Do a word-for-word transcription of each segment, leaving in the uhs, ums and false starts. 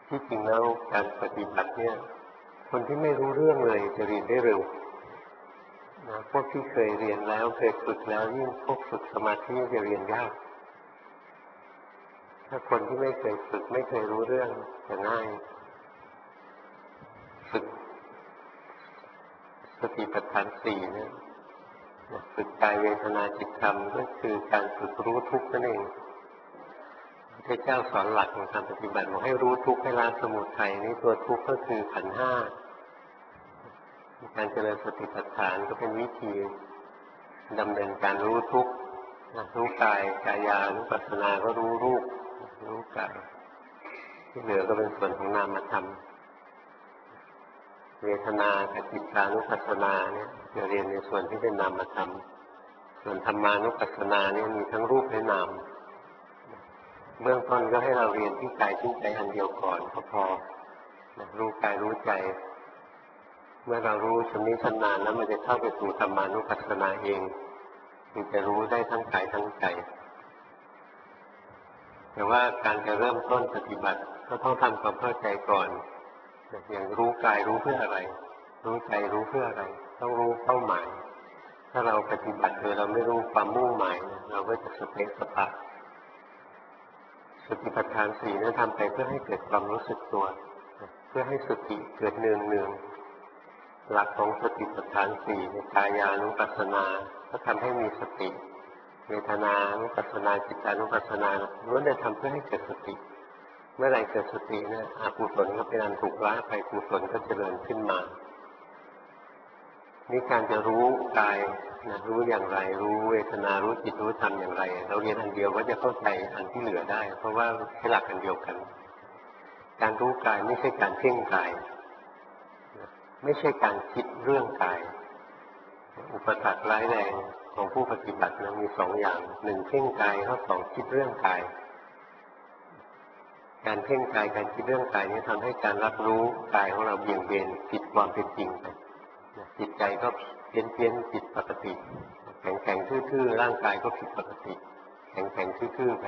ที่จริงแล้วการปฏิบัติเนี่ยคนที่ไม่รู้เรื่องเลยจะเรียนได้เร็วนะพวกที่เคยเรียนแล้วเคยฝึกแล้วยิ่งพวกฝึกสมาธิจะเรียนยากถ้าคนที่ไม่เคยฝึกไม่เคยรู้เรื่องจะง่ายฝึกสติปัฏฐานสี่เนี่ยฝึกกายเวทนาจิตธรรมก็คือการฝึกรู้ทุกข์นั่นเองพระเจ้าสอนหลักของการปฏิบัติบอกให้รู้ทุกข์ให้ละสมุทัยนี่ตัวทุกข์ก็คือขันธ์ห้าการเจริญสติปัฏฐานก็เป็นวิธีดำเนินการรู้ทุกข์รู้กายกายานุปัสสนาก็รู้รูปรู้กายที่เหลือก็เป็นส่วนของนามธรรมเวทนากับจิตานุปัสสนาเนี่ยจะเรียนในส่วนที่เป็นนามธรรมส่วนธรรมานุปัสสนาเนี่ยมีทั้งรูปและนามเบื้องต้นก็ให้เราเรียนที่กายที่ใจอันเดียวก่อนก็พอรู้กายรู้ใจเมื่อเรารู้ชำนิชำนาญแล้วมันจะเข้าไปสู่ธรรมานุปัสสนาเองมันจะรู้ได้ทั้งกายทั้งใจแต่ว่าการจะเริ่มต้นปฏิบัติก็ต้องทำความเข้าใจก่อนอย่างรู้กายรู้เพื่ออะไรรู้ใจรู้เพื่ออะไรต้องรู้เป้าหมายถ้าเราปฏิบัติโดยเราไม่รู้ความมุ่งหมายเราก็จะสเปะสปะสติปัฏฐานสี่นั้นทำไปเพื่อให้เกิดความรู้สึกตัวเพื่อให้สติเกิดเนืองเนืองหลักของสติปัฏฐานสี่ในกายานุปัสสนาก็ทำให้มีสติเวทนานุปัสสนาจิตานุปัสสนาล้วนแต่ทำเพื่อให้เกิดสติเมื่อไหร่เกิดสติเนี่ยอกุศลก็เป็นอันถูกละไปกุศลก็เจริญขึ้นมานี่การจะรู้กายนะรู้อย่างไรรู้เวทนารู้จิตรู้ธรรมอย่างไรเราเรียนอันเดียวก็จะเข้าใจอันที่เหลือได้เพราะว่าใช้หลักอันเดียวกันการรู้กายไม่ใช่การเพ่งกายไม่ใช่การคิดเรื่องกายอุปสรรคร้ายแรงของผู้ปฏิบัตินะมีสองอย่างหนึ่งเพ่งกายข้อสองคิดเรื่องกายการเพ่งกายการคิดเรื่องกายนี้ทำให้การรับรู้กายของเราเบี่ยงเบนผิดความเป็นจริงไปจิตใจก็เพี้ยนเพี้ยนผิดปกติแข็งแข็งทื่อๆร่างกายก็ผิดปกติแข็งแข็งทื่อๆไป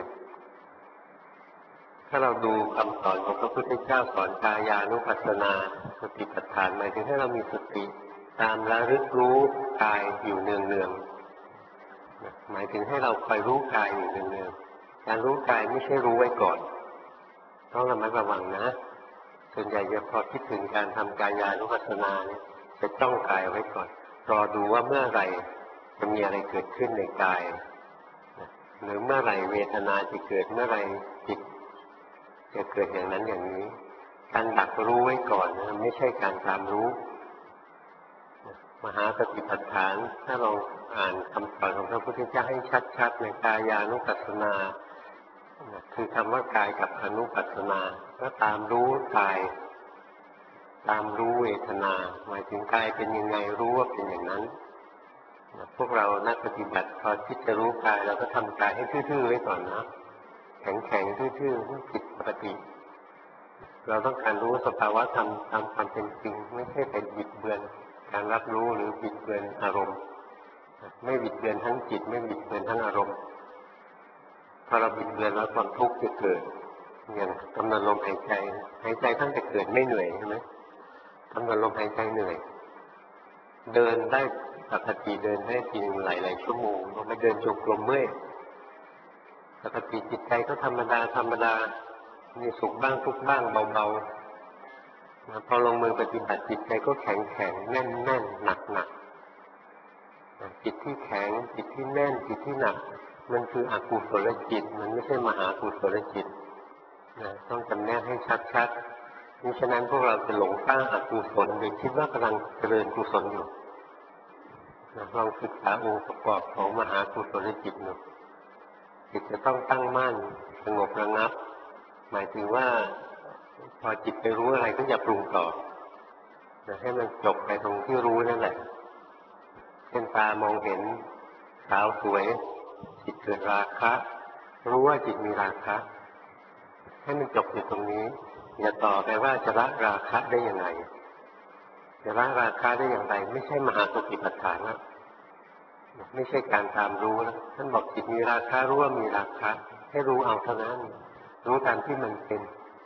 ถ้าเราดูคำสอนของพระพุทธเจ้าสอนกายานุปัสสนาสติปัฏฐานหมายถึงให้เรามีสติตามระลึกรู้กายอยู่เนืองๆหมายถึงให้เราคอยรู้กายอยู่เนืองๆการรู้กายไม่ใช่รู้ไว้ก่อนต้องระมัดระวังนะส่วนใหญ่จะพอคิดถึงการทำกายานุปัสสนาเนี่ยจะจ้องกายไว้ก่อนรอดูว่าเมื่อไหร่จะมีอะไรเกิดขึ้นในกายหรือเมื่อไหร่เวทนาจะเกิดเมื่อไหร่จิตจะเกิดอย่างนั้นอย่างนี้การดักรู้ไว้ก่อนนะไม่ใช่การตามรู้มหาสติปัฏฐานถ้าเราอ่านคำสอนของพระพุทธเจ้าให้ชัดๆในกายานุปัสสนาคือคำว่ากายกับอนุปัสสนาก็ตามรู้กายตามรู้เวทนาหมายถึงกายเป็นยังไงรู้ว่าเป็นอย่างนั้นพวกเรานักปฏิบัติพอคิดจะรู้กายเราก็ทำกายให้ทื่อๆไว้ก่อนนะแข็งๆทื่อๆผิดปกติเราต้องการรู้สภาวะธรรมตามความเป็นจริงไม่ใช่ไปบิดเบือนการรับรู้หรือบิดเบือนอารมณ์ไม่บิดเบือนทั้งจิตไม่บิดเบือนทั้งอารมณ์พอเราบิดเบือนแล้วความทุกข์จะเกิดอย่างกำหนดลมหายใจหายใจตั้งแต่เกิดไม่เหนื่อยใช่ไหมกำหนดลมหายใจเหนื่อยเดินได้ปกติเดินได้ทีนึงหลายๆชั่วโมงเราไม่เดินจงกรมเมื่อยปกติจิตใจก็ธรรมดาธรรมดามีสุขบ้างทุกข์บ้างเบาๆพอลงมือปฏิบัติจิตใจก็แข็งแข็งแน่นแน่นหนักหนักจิตที่แข็งจิตที่แน่นจิตที่หนักมันคืออกุศลจิตมันไม่ใช่มหากุศลจิตนะต้องจำแนกให้ชัดๆมิฉะนั้นพวกเราจะหลงสร้างอกุศลโดยคิดว่ากำลังเจริญกุศลอยู่นะลองศึกษาองค์ประกอบของมหากุศลจิตดูจิตจะต้องตั้งมั่นสงบระงับหมายถึงว่าพอจิตไปรู้อะไรก็อย่าปรุงต่อนะให้มันจบไปตรงที่รู้นั่นแหละเช่นตามองเห็นสาวสวยจิตเกิดราคะรู้ว่าจิตมีราคะให้มันจบอยู่ตรงนี้อย่าต่อไปว่าจะละราคะได้ยังไงจะละราคะได้อย่างไรไม่ใช่มหาสติปัฏฐานแล้วไม่ใช่การตามรู้แล้วท่านบอกจิตมีราคะรู้ว่ามีราคะให้รู้เอาเท่านั้นรู้ตามที่มันเป็น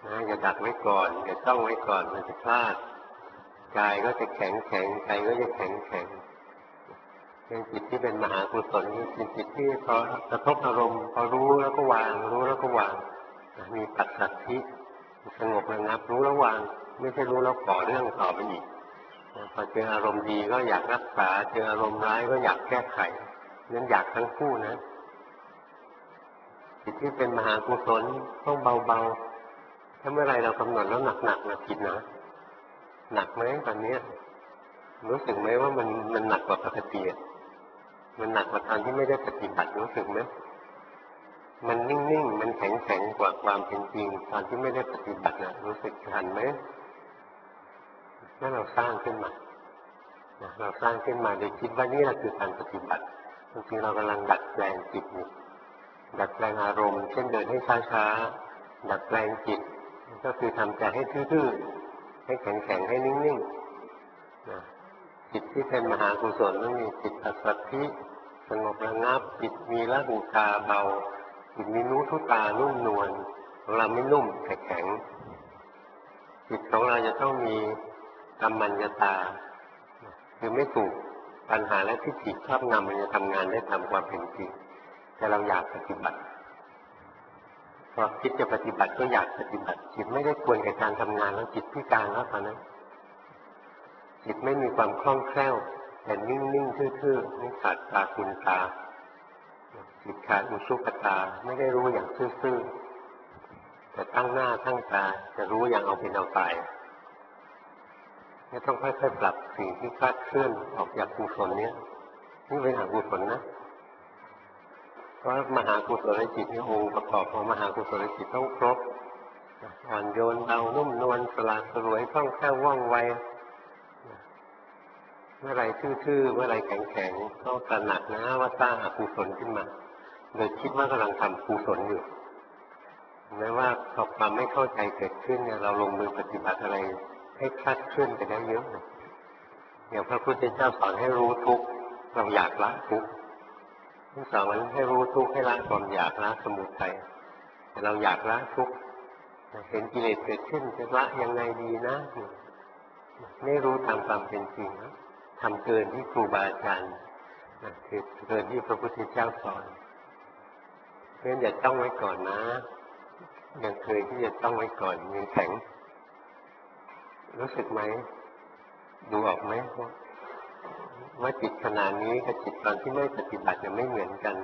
นะอย่าดักไว้ก่อนอย่าจ้องไว้ก่อนมันจะพลาดกายก็จะแข็งแข็งใจก็จะแข็งแข็งเป็นจิตที่เป็นมหากุศลนี่เป็นจิตที่พอกระทบอารมณ์พอรู้แล้วก็วางรู้แล้วก็วางมีปัจสัทธิสงบระงับรู้แล้ววางไม่ใช่รู้แล้วก่อเรื่องต่อไปอีกพอเจออารมณ์ดีก็อยากรักษาเจออารมณ์ร้ายก็อยากแก้ไขนั้นอยากทั้งคู่นะจิตที่เป็นมหากุศลต้องเบาๆถ้าเมื่อไรเรากำหนดแล้วหนักๆนะผิดนะหนักไหมตอนนี้รู้สึกไหมว่ามันมันหนักกว่าปกติมันหนักกว่าตอนที่ไม่ได้ปฏิบัติรู้สึกไหมมันนิ่งๆมันแข็งๆกว่าความเป็นจริงตอนที่ไม่ได้ปฏิบัตินะรู้สึกทันไหมนั่นเราสร้างขึ้นมาเราสร้างขึ้นมาโดยคิดว่านี่แหละคือการปฏิบัติจริงๆเรากำลังดัดแปลงจิตอยู่ดัดแปลงอารมณ์เช่นเดินให้ช้าๆดัดแปลงจิตก็คือทำใจให้ทื่อๆให้แข็งๆให้นิ่งๆจิตที่เป็นมหากุศลต้องมีจิตปัสสัทธิสงบระงับจิตมีละหูตาเบาจิตมีนุทุตานุ่มนวลของเราไม่นุ่มแต่แข็งจิตของเราจะต้องมีกัมมัญญตาคือไม่ถูกปัญหาและทิฏฐิครอบงำมันจะทำงานได้ตามความเป็นจริงแต่เราอยากปฏิบัติพอคิดจะปฏิบัติก็อยากปฏิบัติจิตไม่ได้ควรกับการทำงานแล้วจิตพิการแล้วตอนนั้นจิตไม่มีความคล่องแคล่วแต่นิ่งๆทื่อๆไม่ขาดตาคุณตาจิตขาดอุชุกตาไม่ได้รู้อย่างซื่อๆแต่ตั้งหน้าตั้งตาจะรู้อย่างเอาเป็นเอาตายนี่ต้องค่อยๆปรับสิ่งที่คลาดเคลื่อนออกจากกุศลนี้นี่เป็นอกุศลนะเพราะมหากุศลจิตนี่องค์ประกอบของมหากุศลจิตต้องครบอ่อนโยนเบานุ่มนวลสลาดสลวยคล่องแคล่วว่องไวเมื่อไรทื่อๆเมื่อไรแข็งๆก็ตระหนักนะว่าสร้างอกุศลขึ้นมาโดยคิดว่ากำลังทำกุศลอยู่แม้ว่าพอความไม่เข้าใจเกิดขึ้นเนี่ยเราลงมือปฏิบัติอะไรให้คลาดเคลื่อนไปได้เยอะเลยอย่างพระพุทธเจ้าสอนให้รู้ทุกข์เราอยากละทุกข์ที่สอนให้รู้ทุกข์ให้ละความอยากละสมุทัยแต่เราอยากละทุกข์เห็นกิเลสเกิดขึ้นจะละยังไงดีนะไม่รู้ตามความเป็นจริงนะทำเกินที่ครูบาอาจารย์คือเกินที่พระพุทธเจ้าสอนเพราะฉะนั้นอย่าจ้องไว้ก่อนนะยังเคยที่จะจ้องไว้ก่อนยังแข็งรู้สึกไหมดูออกไหมว่าจิตขนาดนี้กับจิตตอนที่ไม่ปฏิบัติจะไม่เหมือนกัน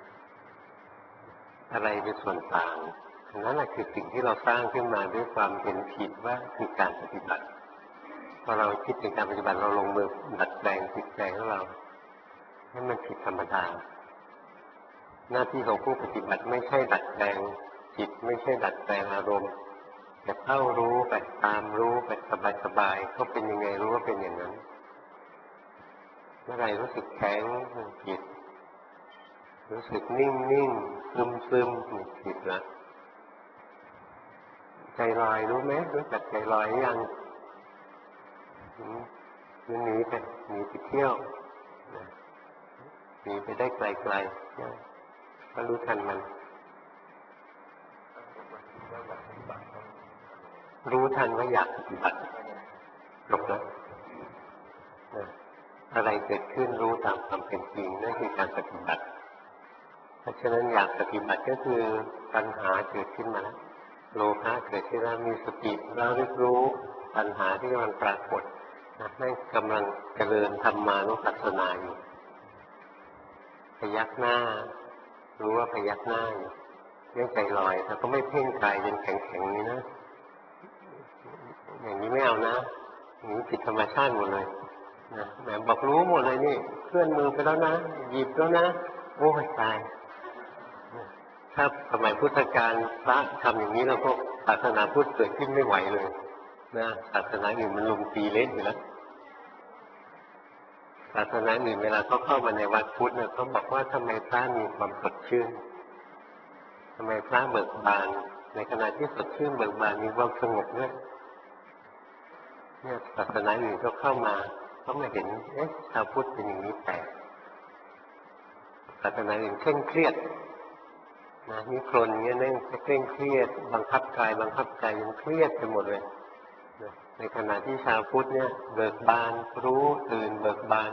อะไรเป็นส่วนต่างนั่นแหละคือสิ่งที่เราสร้างขึ้นมาด้วยความเห็นผิดว่าคือการปฏิบัติพอเราคิดถึงการปฏิบัติเราลงมือดัดแปลงจิตใจของเราให้มันผิดธรรมดาหน้าที่ของผู้ปฏิบัติไม่ใช่ดัดแปลงจิตไม่ใช่ดัดแปลงอารมณ์แต่เข้ารู้ไปตามรู้ไปสบายๆเขาเป็นยังไงรู้ว่าเป็นอย่างนั้นเมื่อไรรู้สึกแข็งจิตรู้สึกนิ่งๆซึมๆจิตละใจลอยรู้ไหมรู้จักใจลอยยังมันหนีไปหนีไปเที่ยวหนีไปได้ไกลๆก็รู้ทันมันรู้ทันว่าอยากปฏิบัติจบแล้วอะไรเกิดขึ้นรู้ตามความเป็นจริงนั่นคือการปฏิบัติเพราะฉะนั้นอยากปฏิบัติก็คือปัญหาเกิดขึ้นมาแล้วโลภะเกิดขึ้นแล้วมีสติแล้วรู้ปัญหาที่กำลังปรากฏนั่นกำลังเจริญธรรมานุปัสสนาอยู่พยักหน้ารู้ว่าพยักหน้าอยู่ไม่ใจลอยแต่ก็ไม่เพ่งกายยังแข็งๆนี้นะอย่างนี้ไม่เอานะอย่างนี้ผิดธรรมชาติหมดเลยนะแหมบอกรู้หมดเลยนี่เคลื่อนมือไปแล้วนะหยิบแล้วนะโอ้ยตายถ้าสมัยพุทธกาลพระทำอย่างนี้แล้วก็ศาสนาพุทธเกิดขึ้นไม่ไหวเลยนะศาสนาอื่นมันลุมตีเล่นอยู่แล้วศาสนาอื่นเวลาเขาเข้ามาในวัดพุทธเนี่ยเขาบอกว่าทำไมพระมีความสดชื่นทำไมพระเบิกบานในขณะที่สดชื่นเบิกบานมีความสงบเนี่ยเนี่ยศาสนาอื่นก็เข้ามาเขามาเห็นเอ๊ะชาวพุทธเป็นอย่างนี้แต่ศาสนาอื่นเคร่งเครียดนะนิครนเงี้ยนั่งเคร่งเครียดบังคับกายบังคับใจยังเครียดไปหมดเลยนะในขณะที่ชาวพุทธเนี่ยเบิกบานรู้ตื่นเบิกบาน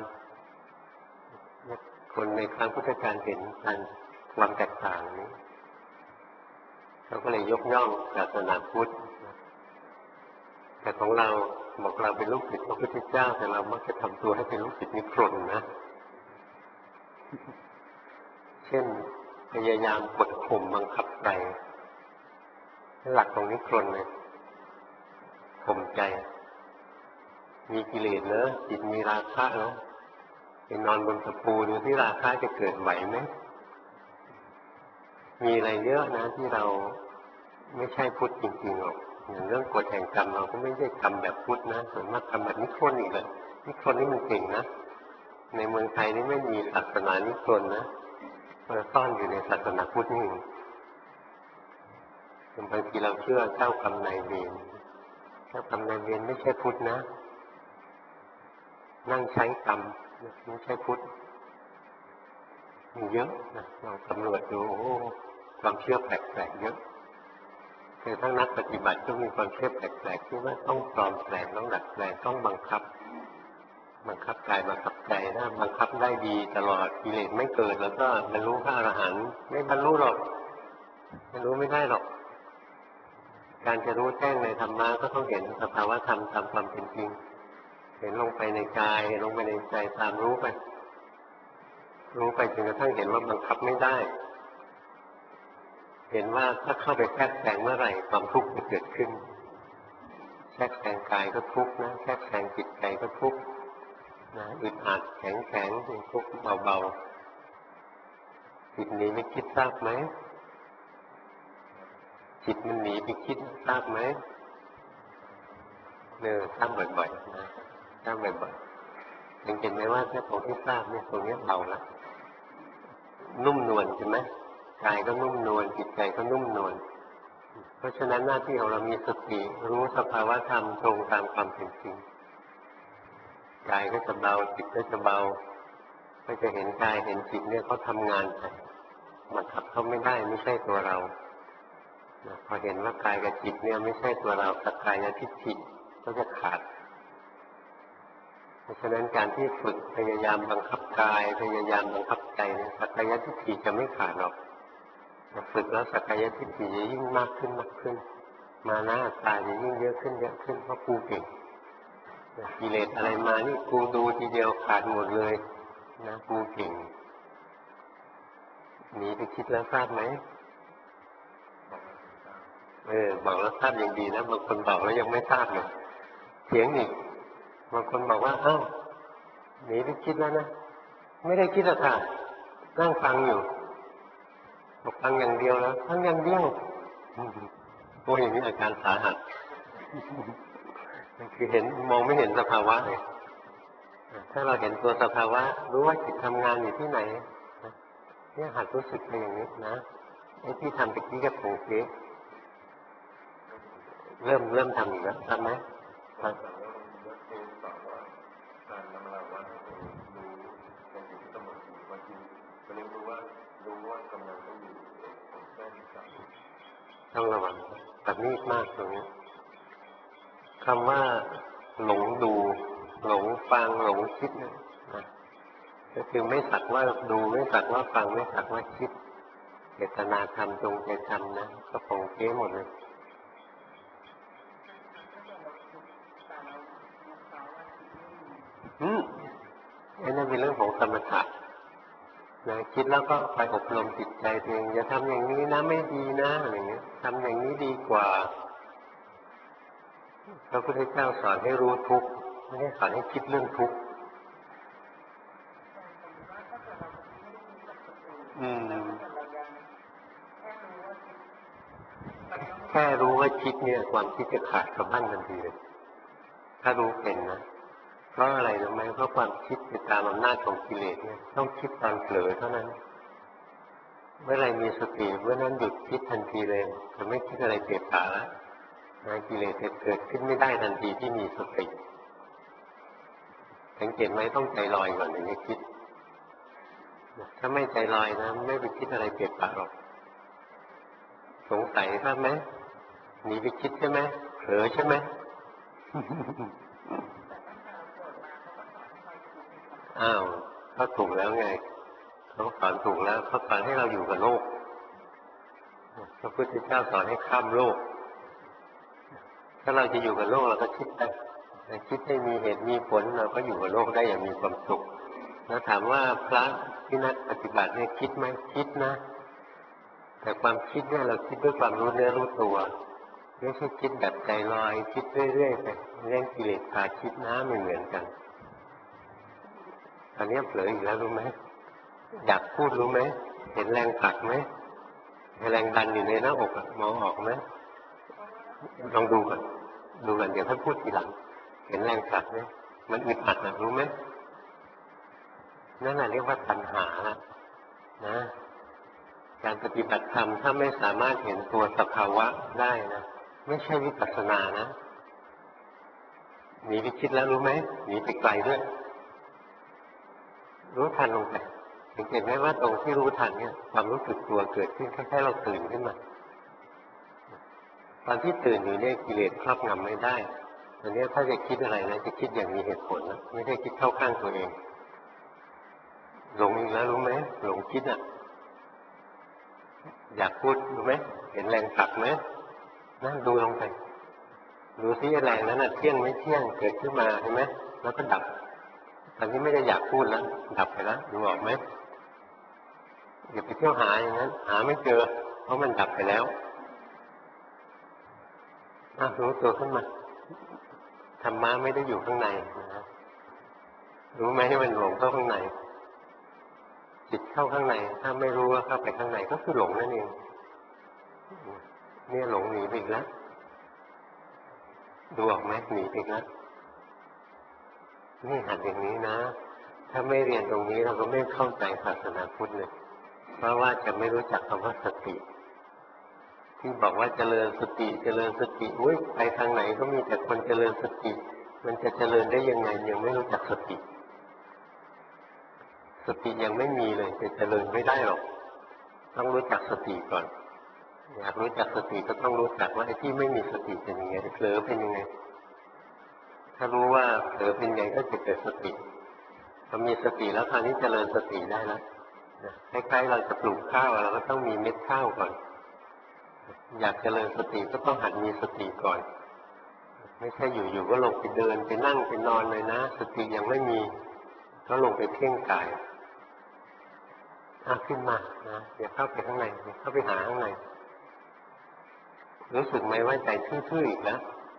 คนในครั้งพุทธกาลเห็นกันความแตกต่างนี้เขาก็เลยยกย่องศาสนาพุทธแต่ของเราบอกเราเป็นลูกศิษย์พระพุทธเจ้าแต่เรามักจะทำตัวให้เป็นลูกศิษย์นิครนนะเช่นพยายามกดข่มบังคับใจหลักของนิครนเลยข่มใจมีกิเลสเนอะจิตมีราคะเนอะไปนอนบนตะปูดูที่ราคะจะเกิดไหวไหมมีอะไรเยอะนะที่เราไม่ใช่พุทธจริงๆหรอกอย่างเรื่องกฎแห่งกรรมเราก็ไม่ได้ทำแบบพุทธนะส่วนมากทำแบบนิครนอีกเลยนิครนนี่มันเก่งนะในเมืองไทยนี่ไม่มีศาสนานิครนนะมันซ่อนอยู่ในศาสนาพุทธนี่บางทีเราเชื่อเจ้ากรรมนายเวรเจ้ากรรมนายเวรไม่ใช่พุทธนะนั่งใช้กรรมไม่ใช่พุทธมีเยอะนะเราสำรวจดูโอ้ความเชื่อแปลกๆเยอะคือทั้งนักปฏิบัติก็มีความเชื่อแปลกๆที่ว่าต้องปลอมแปลงต้องดัดแปลงต้องบังคับบังคับกายบังคับใจถ้าบังคับได้ดีตลอดกิเลสไม่เกิดแล้วก็บรรลุพระอรหันต์ไม่บรรลุหรอกบรรลุไม่ได้หรอกการจะรู้แจ้งในธรรมะก็ต้องเห็นสภาวะธรรมตามความเป็นจริงเห็นลงไปในกายลงไปในใจตามรู้ไปรู้ไปจนกระทั่งเห็นว่าบังคับไม่ได้เห็นว่าถ้าเข้าไปแทรกแซงเมื่อไหร่ความทุกข์จะเกิดขึ้นแทรกแซงกายก็ทุกข์นะแทรกแซงจิตใจก็ทุกข์นะอึดอัดแข็งแข็งทุกข์เบาๆจิตนี้ไม่คิดทราบไหมจิตมันหนีไปคิดทราบไหมเนอทราบบ่อยๆนะทราบบ่อยๆยังเห็นไหมว่าแค่ตรงที่ทราบเนี่ยตรงนี้เบาละนุ่มนวลใช่ไหมกายก็นุ่มนวลจิตใจก็นุ่มนวลเพราะฉะนั้นหน้าที่ของเรามีสติรู้สภาวะธรรมตรงตามความเป็นจริงกายก็จะเบาจิตก็จะเบาก็จะเห็นกายเห็นจิตเนี่ยเขาทำงานไปบังคับเขาไม่ได้ไม่ใช่ตัวเราพอเห็นว่ากายกับจิตเนี่ยไม่ใช่ตัวเราสักกายทิฏฐิก็จะขาดเพราะฉะนั้นการที่ฝึกพยายามบังคับกายพยายามบังคับใจเนี่ยสักกายทิฏฐิจะไม่ขาดหรอกฝึกแล้วสักกายทิฏฐิจะยิ่งมากขึ้นมากขึ้นมานะอัตตาจะยิ่งเยอะขึ้นเยอะขึ้นเพราะกูเก่งกิเลสอะไรมานี่กูดูทีเดียวขาดหมดเลยนะกูเก่งหนีไปคิดแล้วทราบไหมเออบอกแล้วทราบอย่างดีนะบางคนบอกแล้วยังไม่ทราบเลยเถียงอีกบางคนบอกว่าอ้าวหนีไปคิดแล้วนะไม่ได้คิดหรอกค่ะนั่งฟังอยู่บอกฟังอย่างเดียวแล้วฟังอย่างเดียวโอ้ยอย่างนี้อาการสาหัสคือเห็นมองไม่เห็นสภาวะเลยถ้าเราเห็นตัวสภาวะรู้ว่าจิตทำงานอยู่ที่ไหนเนี่ยหัดรู้สึกไปอย่างนี้นะไอ้ที่ทำตะกี้กับโผล่เก๊เริ่มเริ่มทำอีกแล้วทำไหมครับต้องระวังตัดมีดมากตรงนี้คำว่าหลงดูหลงฟังหลงคิดนะก็คือไม่สักว่าดูไม่สักว่าฟังไม่สักว่าคิดเจตนาทำจงใจทำนะก็โผล่เก๊หมดเลยอืมไอ้นั่นเป็นเรื่องของสมถะนะคิดแล้วก็ไปอบรมจิตใจตัวเองอย่าทำอย่างนี้นะไม่ดีนะอะไรเงี้ยทำอย่างนี้ดีกว่าพระพุทธเจ้าสอนให้รู้ทุกข์ไม่ได้สอนให้คิดเรื่องทุกข์อืมแค่รู้ว่าคิดเนี่ยความคิดจะขาดสะบั้นทันทีเลยถ้ารู้เป็นนะเพราะอะไรรู้ไหมเพราะความคิดไปตามอำนาจของกิเลสเนี่ยต้องคิดตอนเผลอเท่านั้นเมื่อไรมีสติเมื่อนั้นหยุดคิดทันทีเลยจะไม่คิดอะไรเปลี่ยนแปลงแล้วนะกิเลสจะเกิดขึ้นไม่ได้ทันทีที่มีสติสังเกตไหมต้องใจลอยก่อนถึงจะคิดถ้าไม่ใจลอยนะไม่ไปคิดอะไรเปลี่ยนแปลงหรอกสงสัยครับไหมหนีไปคิดใช่ไหมเผลอใช่ไหม อ้าวเขาถูกแล้วไงเขาสอนถูกแล้วเขาสอนให้เราอยู่กับโลกพระพุทธเจ้าสอนให้ข้ามโลกถ้าเราจะอยู่กับโลกเราก็คิดไปคิดให้มีเหตุมีผลเราก็อยู่กับโลกได้อย่างมีความสุขแล้วถามว่าพระที่นักปฏิบัติเนี่ยคิดไหมคิดนะแต่ความคิดเนี่ยเราคิดด้วยความรู้เนื้อรู้ตัวไม่ใช่คิดแบบใจลอยคิดเรื่อยๆไปเรื่องกิเลสพาคิดนะไม่เหมือนกันตอนนี้เผลออีกแล้วรู้ไหมอยากพูดรู้ไหมเห็นแรงผลักไหมแรงดันอยู่ในหน้าอกมองออกไหมลองดูก่อนดูก่อนเดี๋ยวท่านพูดทีหลังเห็นแรงผลักไหมมันอึดอัดนะรู้ไหมนั่นแหละเรียกว่าตัณหาละนะการปฏิบัติธรรมถ้าไม่สามารถเห็นตัวสภาวะได้นะไม่ใช่วิปัสสนานะหนีไปคิดแล้วรู้ไหมหนีไปไกลด้วยรู้ทันลงไปสังเกตไหมว่าตรงที่รู้ทันเนี่ยความรู้สึกตัวเกิดขึ้นแค่เราตื่นขึ้นมาตอนที่ตื่นอยู่เนี่ยกิเลสครอบงำไม่ได้ตอนนี้ถ้าจะคิดอะไรนะจะคิดอย่างมีเหตุผลนะไม่ได้คิดเข้าข้างตัวเองหลงอีกแล้วรู้ไหมหลงคิดอ่ะอยากพูดรู้ไหมเห็นแรงผลักไหมนั่งดูลงไปดูซิแรงนั้นน่ะเที่ยงไม่เที่ยงเกิดขึ้นมาใช่ไหมแล้วก็ดับตอนนี้ไม่ได้อยากพูดแล้วดับไปแล้วดูออกไหมอย่าไปเที่ยวหาอย่างนั้นหาไม่เจอเพราะมันดับไปแล้วอ่ะรู้ตัวขึ้นมาธรรมะไม่ได้อยู่ข้างในนะรู้ไหมให้มันหลงเข้าข้างในจิตเข้าข้างในถ้าไม่รู้ว่าเข้าไปข้างในก็คือหลงนั่นเองเนี่ยหลงหนีไปอีกแล้วดูออกไหมหนีไปอีกแล้วนี่หัดอย่างนี้นะถ้าไม่เรียนตรงนี้เราก็ไม่เข้าใจศาสนาพุทธเลยเพราะว่าจะไม่รู้จักคำว่าสติที่บอกว่าเจริญสติเจริญสติอุ้ยไปทางไหนก็มีแต่คนเจริญสติมันจะเจริญได้ยังไงยังไม่รู้จักสติสติยังไม่มีเลยจะเจริญไม่ได้หรอกต้องรู้จักสติก่อนอยากรู้จักสติก็ต้องรู้จักว่าไอ้ที่ไม่มีสติเป็นยังไงเผลอเป็นยังไงถ้ารู้ว่าเผลอเป็นยังไงก็จะเกิดสติพอมีสติแล้วคราวนี้เจริญสติได้แล้วคล้ายๆเราจะปลูกข้าวเราก็ต้องมีเม็ดข้าวก่อนอยากเจริญสติก็ต้องหัดมีสติก่อนไม่ใช่อยู่ๆก็ลงไปเดินไปนั่งไปนอนเลยนะสติยังไม่มีก็ลงไปเพ่งกายอ่ะขึ้นมานะอย่าเข้าไปข้างในอย่าเข้าไปหาข้างในรู้สึกไหมว่าใจทื่อๆอีกแล้ว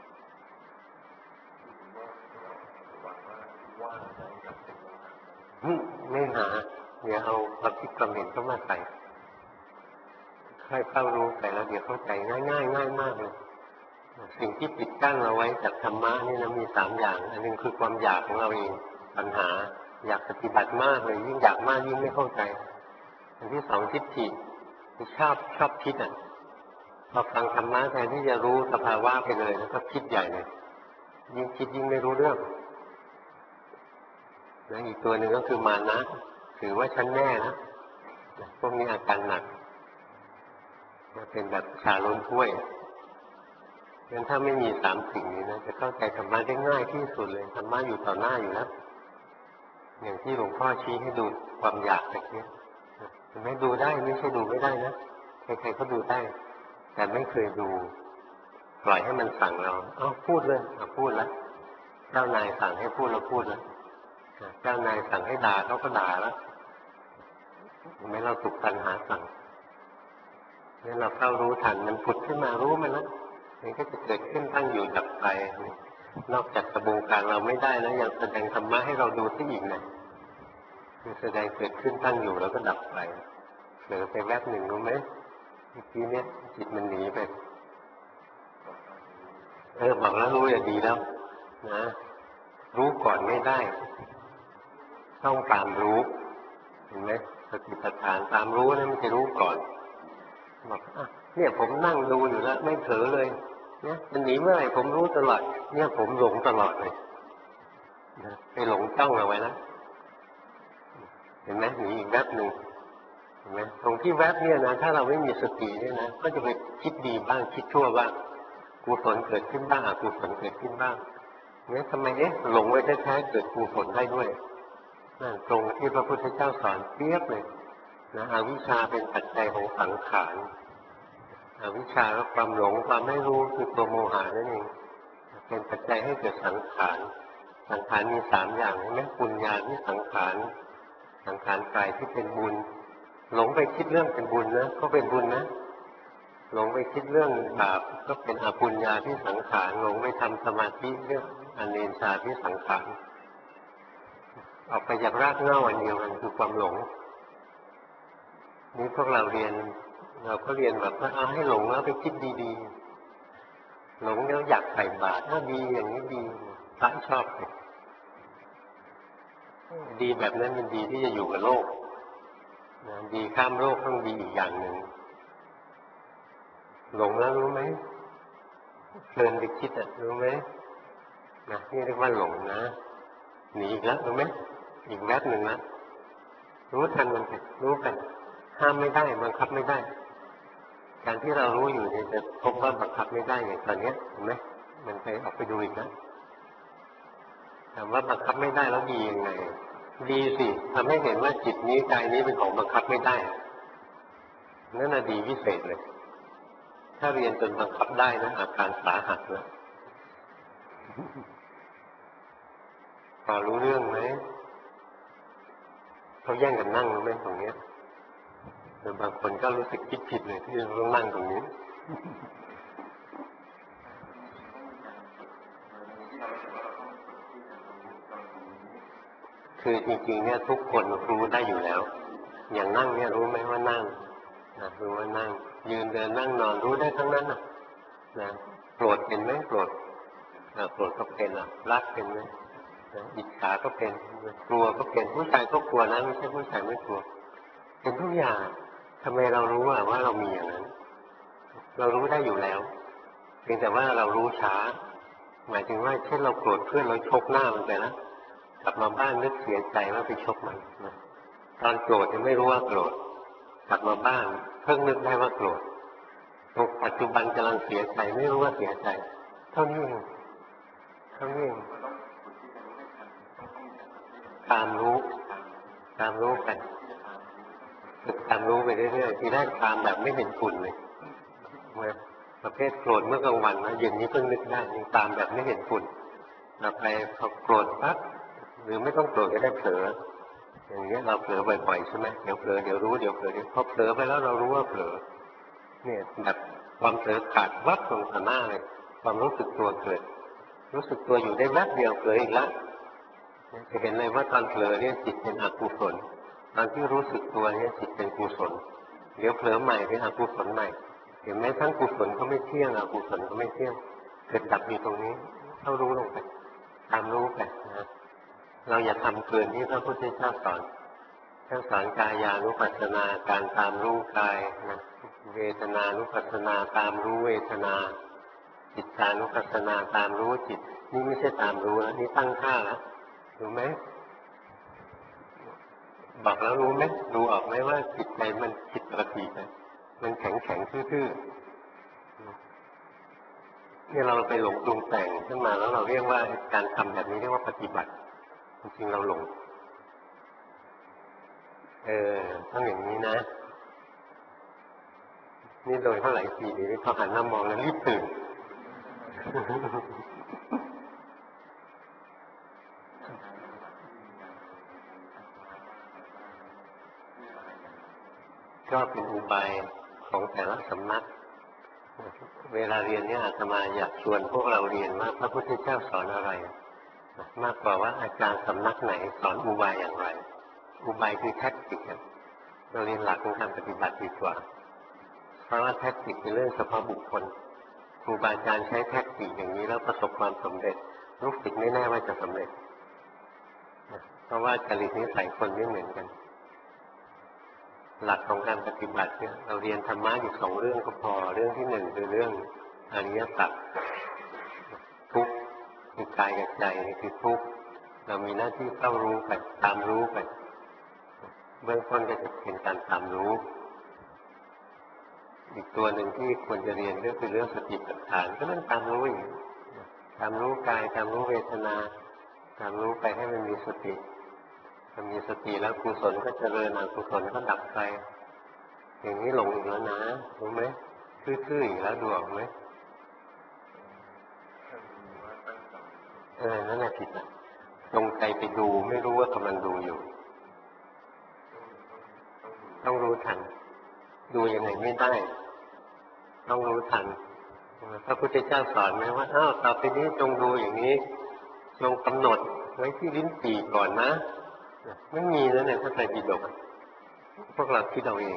ไม่หาอย่าเอาความคิดความเห็นเข้ามาใส่ค่อยเข้ารู้ไปแล้วเดี๋ยวเข้าใจง่ายง่ายง่ายมากเลยสิ่งที่ปิดกั้นเราไว้จากธรรมะนี่นะมีสามอย่างอันหนึ่งคือความอยากของเราเองปัญหาอยากปฏิบัติมากเลยยิ่งอยากมากยิ่งไม่เข้าใจอันที่สองทิฏฐิชอบชอบคิดอ่ะพอฟังธรรมะแทนที่จะรู้สภาวะไปเลยแล้วก็คิดใหญ่เลยยิ่งคิดยิ่งไม่รู้เรื่องแล้วอีกตัวหนึ่งก็คือมานะถือว่าฉันแน่นะพวกนี้อาการหนักเป็นแบบชาล้นถ้วยงั้นถ้าไม่มีสามสิ่งนี้นะจะเข้าใจธรรมะได้ง่ายที่สุดเลยธรรมะอยู่ต่อหน้าอยู่แล้วอย่างที่หลวงพ่อชี้ให้ดูความอยากแบบนี้ไม่ดูได้ไม่ใช่ดูไม่ได้นะใครๆก็ดูได้แต่ไม่เคยดูปล่อยให้มันสั่งเราเอ้าพูดเลยเอาพูดแล้วเจ้านายสั่งให้พูดเราพูดแล้วเจ้านายสั่งให้ด่าเขาก็ด่าแล้วไม่เราถูกตัณหาสั่งนี่เราเข้ารู้ทันมันผุดขึ้นมารู้มันแล้วมันก็จะเกิดขึ้นตั้งอยู่ดับไปนอกจากกระบวนการเราไม่ได้แล้วยังแสดงธรรมะให้เราดูที่อีกนะคือแสดงเกิดขึ้นตั้งอยู่แล้วก็ดับไปเผลอไปแวบหนึ่งรู้ไหมเมื่อกี้เนี้ยจิตมันหนีไปเออบอกแล้วรู้อย่างดีแล้วนะรู้ก่อนไม่ได้ต้องตามรู้เห็นไหมสติปัฏฐานตามรู้นะไม่ใช่รู้ก่อนบอกอ่ะเนี่ยผมนั่งดูอยู่แล้วไม่เผลอเลยเนี่ยมันหนีเมื่อไหร่ผมรู้ตลอดเนี่ยผมหลงตลอดเลยนะไปหลงจ้องเอาไว้แล้วเห็นไหมหนีอีกแวบหนึ่งเห็นไหมตรงที่แวบเนี่ยนะถ้าเราไม่มีสติเนี่ยนะก็จะไปคิดดีบ้างคิดชั่วบ้างกุศลเกิดขึ้นบ้างอกุศลเกิดขึ้นบ้างเนี่ยทำไมเอ๊ะหลงไว้แท้ๆเกิดกุศลได้ด้วยนั่นตรงที่พระพุทธเจ้าสอนเปรียบเลยนะอวิชชาเป็นปัจจัยของสังขารอวิชชาและความหลงความไม่รู้คือตัวโมหะนั่นเองเป็นปัจจัยให้เกิดสังขารสังขารมีสามอย่างใช่ไหมปุญญาที่สังขารสังขารกายที่เป็นบุญหลงไปคิดเรื่องเป็นบุญนะก็เป็นบุญนะหลงไปคิดเรื่องบาปก็เป็นอปุญญาที่สังขารหลงไปทำสมาธิเรื่องอเนชาที่สังขารออกไปจากรากเหง้าอันเดียวกันคือความหลงนี่พวกเราเรียนเราก็เรียนแบบว่าเอาให้หลงแล้วไปคิดดีๆหลงแล้วอยากใส่บาตรถ้าดีอย่างนี้ดีพระชอบเลยดีแบบนั้นมันดีที่จะอยู่กับโลกนะดีข้ามโลกต้องดีอีกอย่างหนึ่งหลงแล้วรู้ไหมเพลินไปคิดอ่ะรู้ไหมนะนี่เรียกว่าหลงนะหนีอีกแล้วรู้ไหมอีกแวบหนึ่งนะรู้ทันมันไปรู้กันห้ามไม่ได้บังคับไม่ได้การที่เรารู้อยู่เนี่ยจะพบว่าบังคับไม่ได้อย่างตอนนี้เห็นไหมมันไปออกไปดูอีกนะถามว่าบังคับไม่ได้แล้วดียังไงดีสิทำให้เห็นว่าจิตนี้ใจนี้เป็นของบังคับไม่ได้นั่นน่ะดีพิเศษเลยถ้าเรียนจนบังคับได้นะอาการสาหัสเลยพอรู้เรื่องไหมเขาแย่งกันนั่งรู้ไหมตรงเนี้ยแต่บางคนก็รู้สึกคิดผิดเลยที่ต้องนั่งตรงนี้คือจริงๆเนี่ยทุกคนรู้ได้อยู่แล้วอย่างนั่งเนี่ยรู้ไหมว่านั่งนะรู้ว่านั่งยืนเดินนั่งนอนรู้ได้ทั้งนั้นนะนะโกรธเป็นไหมโกรธโกรธก็เป็นอ่ะรักเป็นไหมอิจฉาก็เป็นกลัวก็เป็นผู้ชายก็กลัวนะไม่ใช่ผู้ชายไม่กลัวเป็นทุกอย่างทำไมเรารู้ว่าว่าเรามีอย่างนั้นเรารู้ได้อยู่แล้วเพียงแต่ว่าเรารู้ช้าหมายถึงว่าเช่นเราโกรธเพื่อนเราชกหน้ามันไปแล้วกลับมาบ้านนึกเสียใจว่าไปชกมันนะตอนโกรธยังไม่รู้ว่าโกรธกลับมาบ้านเพิ่งนึกได้ว่าโกรธตรงปัจจุบันกำลังเสียใจไม่รู้ว่าเสียใจเท่านี้เองเท่านี้เองตามรู้ตามรู้ไปฝึกตามรู้ไปเรื่อยๆทีแรกตามแบบไม่เห็นฝุ่นเลยประเภทโกรธเมื่อกลางวันนะเย็นนี้เพิ่งนึกได้ยังตามแบบไม่เห็นฝุ่นเราไปพอโกรธปั๊บหรือไม่ต้องโกรธก็ได้เผลออย่างเงี้ยเราเผลอบ่อยๆใช่ไหมเดี๋ยวเผลอเดี๋ยวรู้เดี๋ยวเผลอเดี๋ยวพอเผลอไปแล้วเรารู้ว่าเผลอเนี่ยแบบความเผลอขาดวับตรงต่อหน้าเลยความรู้สึกตัวเกิดรู้สึกตัวอยู่ได้แวบเดียวเผลออีกแล้วจะเห็นเลยว่าตอนเผลอเนี่ยจิตเป็นอกุศลตอนที่รู้สึกตัวเนี่ยจิตเป็นกุศลเดี๋ยวเผลอใหม่เป็นอกุศลใหม่เห็นไหมทั้งกุศลก็ไม่เที่ยงอกุศลก็ไม่เที่ยงเกิดดับอยู่ตรงนี้เข้ารู้ลงไปตามรู้ไปนะเราอย่าทำเกินที่พระพุทธเจ้าสอนท่านสอนกายานุปัสสนาการตามรู้กายนะเวทนานุปัสสนาตามรู้เวทนาจิตตานุปัสสนาตามรู้จิตนี่ไม่ใช่ตามรู้แล้วนี่ตั้งท่าแล้วรู้ไหมบอกแล้วรู้ไหมรู้ออกไหมว่าจิตใจมันผิดปกติไปมันแข็งแข็งทื่อๆนี่เราไปหลงปรุงแต่งขึ้นมาแล้วเราเรียกว่าการทำแบบนี้เรียกว่าปฏิบัติจริงๆเราหลงเออต้องอย่างนี้นะนี่โดยเท่าไหร่ทีนี้พอหันมามองแล้วรีบตื่นก็เป็นอุบายของแต่ละสำนักเวลาเรียนเนี่ยอาตมาอยากชวนพวกเราเรียนว่าพระพุทธเจ้าสอนอะไรมากกว่าว่าอาจารย์สำนักไหนสอนอุบายอย่างไรอุบายคือแทคติกเราเรียนหลักของการปฏิบัติดีกว่าเพราะว่าแทคติกเป็นเรื่องเฉพาะบุคคลครูบาอาจารย์ใช้แทคติกอย่างนี้แล้วประสบความสำเร็จลูกศิษย์ไม่แน่ว่าจะสำเร็จเพราะว่าจริตนิสัยคนไม่เหมือนกันหลักของการปฏิบัติเนี่ยเราเรียนธรรมะอยู่สองเรื่องก็พอเรื่องที่หนึ่งคือเรื่องอริยสัจทุกข์คือกายกับใจนี่คือทุกข์เรามีหน้าที่เข้ารู้ไปตามรู้ไปเบื้องต้นก็จะเป็นการตามรู้อีกตัวหนึ่งที่ควรจะเรียนก็คือเรื่องสติปัฏฐานก็ต้องตามรู้อย่างตามรู้กายตามรู้เวทนาตามรู้ไปให้มันมีสติถ้ามีสติแล้วกุศลก็เจริญอกุศลก็ดับไปอย่างนี้หลงอีกแล้วนะรู้ไหมทื่อๆอีกแล้วดูออกไหมเออนั่นแหละผิดอ่ะจงใจไปดูไม่รู้ว่ากำลังดูอยู่ต้องรู้ทันดูยังไงไม่ได้ต้องรู้ทันพระพุทธเจ้าสอนไหมว่าอ้าวต่อไปนี้จงดูอย่างนี้จงกำหนดไว้ที่ลิ้นปี่ก่อนนะไม่มีนะเนี่ยพระไตรปิฎกพวกเราคิดเอาเอง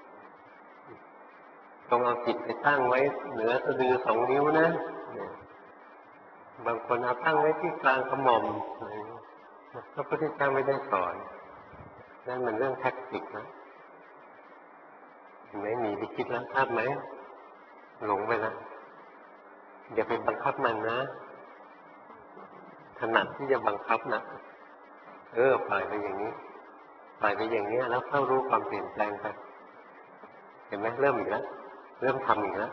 ต้องเอาจิตไปตั้งไว้เหนือสะดือสองนิ้วนะบางคนเอาตั้งไว้ที่กลางกระหม่อมพระพุทธเจ้าไม่ได้สอนนั่นมันเรื่องแท็กติกนะไม่มีที่คิดแล้วทราบไหมหลงไปแล้วอย่าไปบังคับมันนะถนัดที่จะบังคับนะเออปล่อยไปอย่างนี้ปล่อยไปอย่างนี้แล้วเข้ารู้ความเปลี่ยนแปลงไปเห็นไหมเริ่มอีกแล้วเริ่มทำอีกแล้ว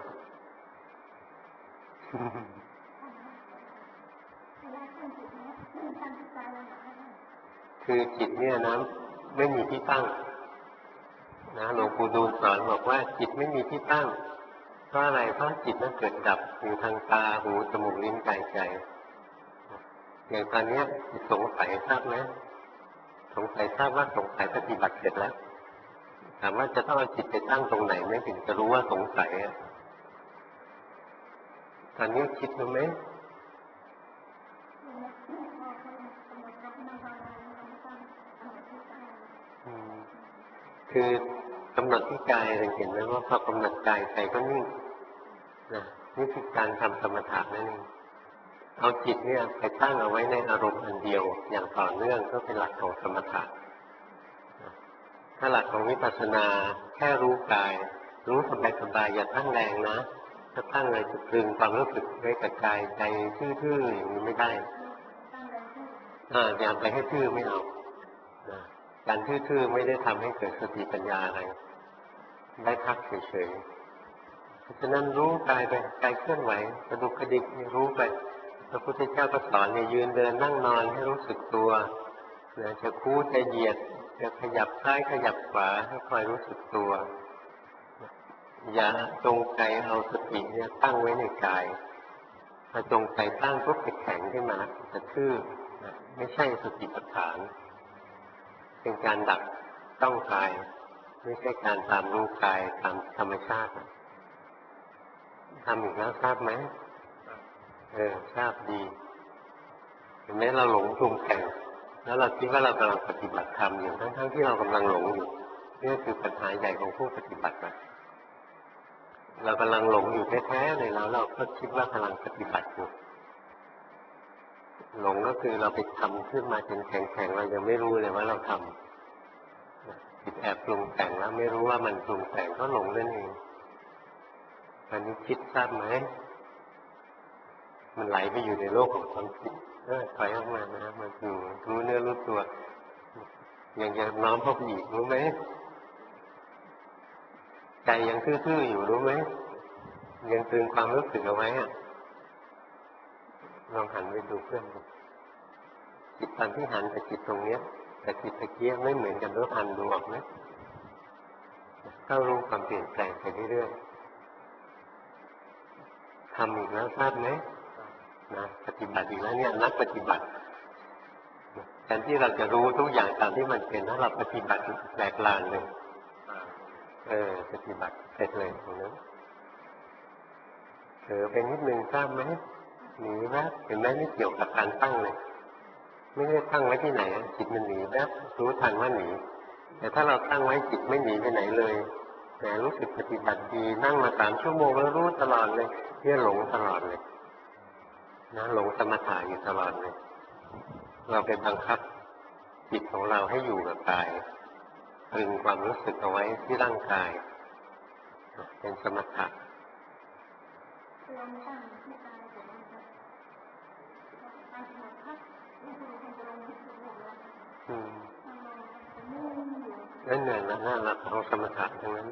คือจิตเนี่ยนะไม่มีที่ตั้งนะหลวงปู่ดูลสอนบอกว่าจิตไม่มีที่ตั้งเพราะอะไรเพราะจิตนั้นเกิดดับอยู่ทางตาหูจมูกลิ้นกายใจอย่างตอนนี้จิตสงสัยทราบไหมสงสัยทราบว่าสงสัยปฏิบัติเสร็จแล้วถามว่าจะต้องเอาจิตไปตั้งตรงไหนไม่ถึงจะรู้ว่าสงสัยตอนนี้คิดดูไหมคือกำหนดที่กายเราเห็นไหมว่าพอกำหนดกายใจก็นิ่งนะนี่คือการทำสมถะนั่นเองเอาจิตเนี่ยไปตั้งเอาไว้ในอารมณ์อันเดียวอย่างต่อเนื่องก็เป็นหลักของสมถะถ้าหลักของวิปัสสนาแค่รู้กายรู้สบายๆอย่าตั้งแรงนะถ้าตั้งเลยจะตรึงความรู้สึกไว้กับกายใจทื่อๆอย่างนี้ไม่ได้อ่าอย่าไปให้ทื่อไม่เอาการทื่อๆไม่ได้ทำให้เกิดสติปัญญาอะไรได้พักเฉยๆเพราะฉะนั้นรู้กายไปกายเคลื่อนไหวกระดุกกระดิกรู้ไปพระพุทธเจ้าก็สอนเนี่ยยืนเดินนั่งนอนให้รู้สึกตัวจะคู่จะเหยียดจะขยับซ้ายขยับขวาให้คอยรู้สึกตัวอย่าจงใจเอาสติเนี่ยตั้งไว้ในกายถ้าจงใจตั้งก็จะแข็งขึ้นมาจะทื่อไม่ใช่สติปัฏฐานเป็นการดักต้องกายไม่ใช่การตามรู้กายตามธรรมชาติทำอีกแล้วทราบไหมเออทราบดีเห็นไหมเราหลงปรุงแต่งแล้วเราคิดว่าเรากำลังปฏิบัติธรรมอยู่ทั้งๆที่เรากำลังหลงอยู่นี่คือปัญหาใหญ่ของผู้ปฏิบัตินะเรากำลังหลงอยู่แท้ๆเลยแล้วเราก็คิดว่ากำลังปฏิบัติอยู่หลงก็คือเราไปทำขึ้นมาจนแข็งๆเรายังไม่รู้เลยว่าเราทำจิตแอบปรุงแต่งแล้วไม่รู้ว่ามันปรุงแต่งก็หลงนั่นเองอันนี้คิดทราบไหมมันไหลไปอยู่ในโลกของความคิดเออถอยออกมานะมันอยู่รู้เนื้อรู้ตัวอย่างอย่างน้อมเข้าไปอีกรู้ไหมใจยังทื่อๆอยู่รู้ไหมยังตึงความรู้สึกเอาไว้อะลองหันไปดูเพื่อนจิตตอนที่หันกับจิตตรงเนี้ยแต่จิตตะเกียบไม่เหมือนกันรู้ทันดูออกไหมเข้ารู้ความเปลี่ยนแปลงไปเรื่อยๆทำอีกแล้วทราบไหมนะปฏิบัติอีกแล้วเนี่ยนักปฏิบัติแทนที่เราจะรู้ทุกอย่างตามที่มันเป็นถ้าเราปฏิบัติแหลกลานเลยเออปฏิบัติเสร็จเลยตรงนั้นเผลอไปนิดนึงทราบไหมหนีแวบเห็นไหมไม่เกี่ยวกับการตั้งเลยไม่ได้ตั้งไว้ที่ไหนจิตมันหนีแวบรู้ทันว่าหนีแต่ถ้าเราตั้งไว้จิตไม่หนีไปไหนเลยแต่รู้สึกปฏิบัติดีนั่งมาสามชั่วโมงแล้วรู้ตลอดเลยเนี่ยหลงตลอดเลยนะหลงสมถะอยู่ตลอดเลยเราไปบังคับจิตของเราให้อยู่กับกายดึงความรู้สึกเอาไว้ที่ร่างกายเป็นสมถะอืมนั่นแหละนั่นหลักของสมถะทั้งนั้น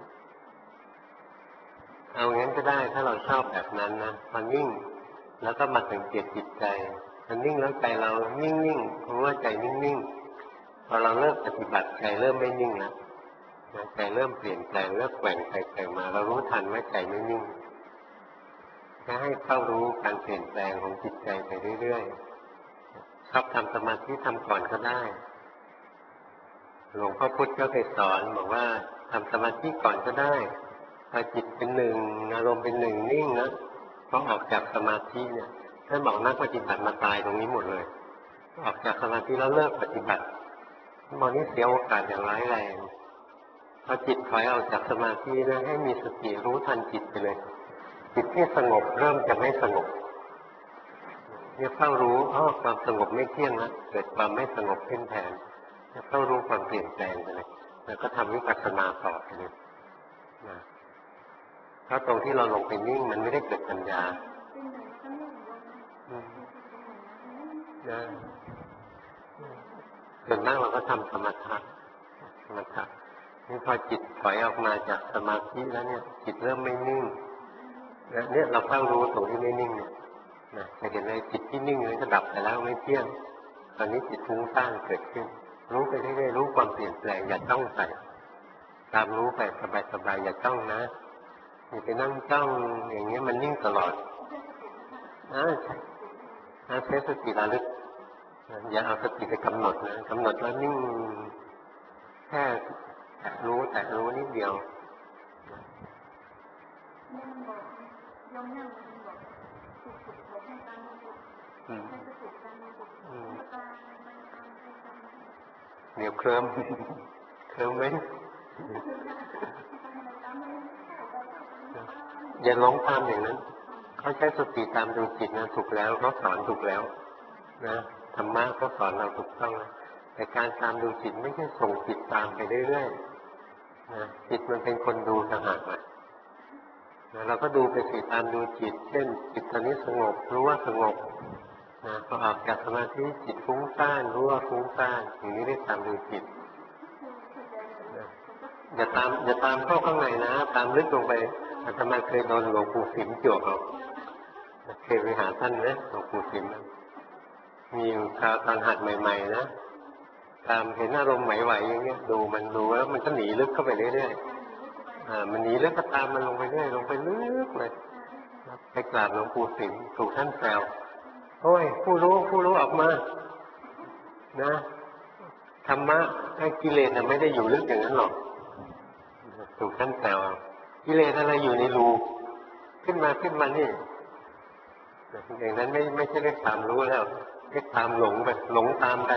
เอางั้นก็ได้ถ้าเราชอบแบบนั้นนะพอนิ่งแล้วก็มาสังเกตจิตใจมันนิ่งแล้วใจเรานิ่งๆเพราะว่าใจนิ่งๆพอเราเริ่มปฏิบัติใจเริ่มไม่นิ่งแล้วใจเริ่มเปลี่ยนแปลงเริ่มแกว่งไปแกว่งมาเรารู้ทันว่าใจไม่นิ่งแค่ให้เข้ารู้การเปลี่ยนแปลงของจิตใจไปเรื่อยๆชอบทำสมาธิทำก่อนก็ได้หลวงพ่อพุธก็เคยสอนบอกว่าทำสมาธิก่อนก็ได้พอจิตเป็นหนึ่งอารมณ์เป็นหนึ่งนิ่งนะพอออกจากสมาธิเนี่ยท่านบอกนักปฏิบัติมาตายตรงนี้หมดเลยออกจากสมาธิแล้วเลิกปฏิบัติมองนี้เสียโอกาสอย่างร้ายแรงพอจิตถอยออกจากสมาธินะให้มีสติรู้ทันจิตไปเลยจิตที่สงบเริ่มจะไม่สงบเนี่ยเฝ้ารู้อ๋อความสงบไม่เที่ยงนะเกิดความไม่สงบขึ้นแทนเนี่ยเฝ้ารู้ความเปลี่ยนแปลงไปเลยแล้วก็ทำวิปัสสนาต่อไปเลยนะเพราะตรงที่เราลงไปนิ่งมันไม่ได้เกิดปัญญาส่วนมากเราก็ทำสมถะสมถะนี่พอจิตถอยออกมาจากสมาธิแล้วเนี่ยจิตเริ่มไม่นิ่งนะเนี่ยเราเฝ้ารู้ตรงที่ไม่นิ่งเนี่ยนะจะเห็นเลยจิตที่นิ่งนั้นก็ดับไปแล้วไม่เที่ยงตอนนี้จิตฟุ้งซ่านเกิดขึ้นรู้ไปเรื่อยๆรู้ความเปลี่ยนแปลงอย่าจ้องใส่ตามรู้ไปสบายๆอย่าจ้องนะอย่าไปนั่งจ้องอย่างเงี้ยมันนิ่งตลอดนะใช่ใช้สติระลึกอย่าเอาสติไปกำหนดนะกำหนดแล้วนิ่งแค่แต่รู้แต่รู้นิดเดียวเดี๋ยวเคลิ้มเคลิ้มไหมอย่าหลงตามอย่างนั้นเขาใช้สติตามดูจิตนะถูกแล้วเขาสอนถูกแล้วนะธรรมะเขาสอนเราถูกต้องนะแต่การตามดูจิตไม่ใช่ส่งจิตตามไปเรื่อยๆนะจิตมันเป็นคนดูต่างหากนะเราก็ดูไปสิตามดูจิตเช่นจิตตอนนี้สงบรู้ว่าสงบนะพอออกจากสมาธิจิตฟุ้งซ่านรู้ว่าฟุ้งซ่านอย่างนี้เรียกตามดูจิตอย่าตามอย่าตามเข้าข้างในนะตามลึกลงไปอาตมาเคยโดนหลวงปู่สิมจวกเอาเคยไปหาท่านนะหลวงปู่สิมมีอยู่คราวตอนหัดใหม่ๆนะตามเห็นอารมณ์ไหวๆอย่างเงี้ยดูมันดูแล้วมันก็หนีลึกเข้าไปเรื่อยๆอ่ามันหนีลึกก็ตามมันลงไปเรื่อยลงไปลึกเลยไปกราบหลวงปู่สิมถูกท่านแซวโอ้ยผู้รู้ผู้รู้ออกมานะธรรมะไอ้กิเลสไม่ได้อยู่ลึกอย่างนั้นหรอกถูกท่านแซวกิเลสอะไรอยู่ในรูขึ้นมาขึ้นมานี่อย่างนั้นไม่ไม่ใช่เรียกตามรู้แล้วเรียกตามหลงไปหลงตามไป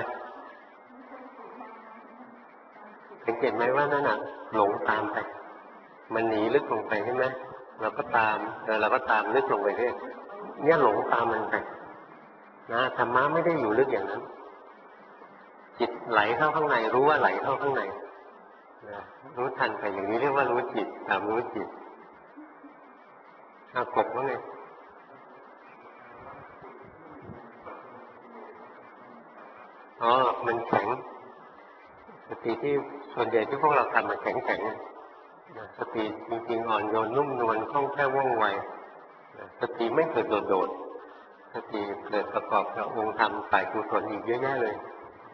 สังเกตไหมว่านั่นน่ะหลงตามไปมันหนีลึกลงไปใช่ไหมเราก็ตามแล้วเราก็ตามลึกลงไปเรื่อยเนี่ยหลงตามมันไปนะธรรมะไม่ได้อยู่ลึกอย่างนั้นจิตไหลเข้าข้างในรู้ว่าไหลเข้าข้างในนะรู้ทันไปอย่างนี้เรียกว่ารู้จิตตามรู้จิตอากบว่าไงอ๋อมันแข็งสติที่ส่วนใหญ่ที่พวกเราทำมันแข็งแข็งสติจริงๆอ่อนโยนนุ่มนวลคล่องแคล่วว่องไวสติไม่เกิดโดดๆสติเกิดประกอบกับองค์ธรรมฝ่ายกุศลอีกเยอะแยะเลย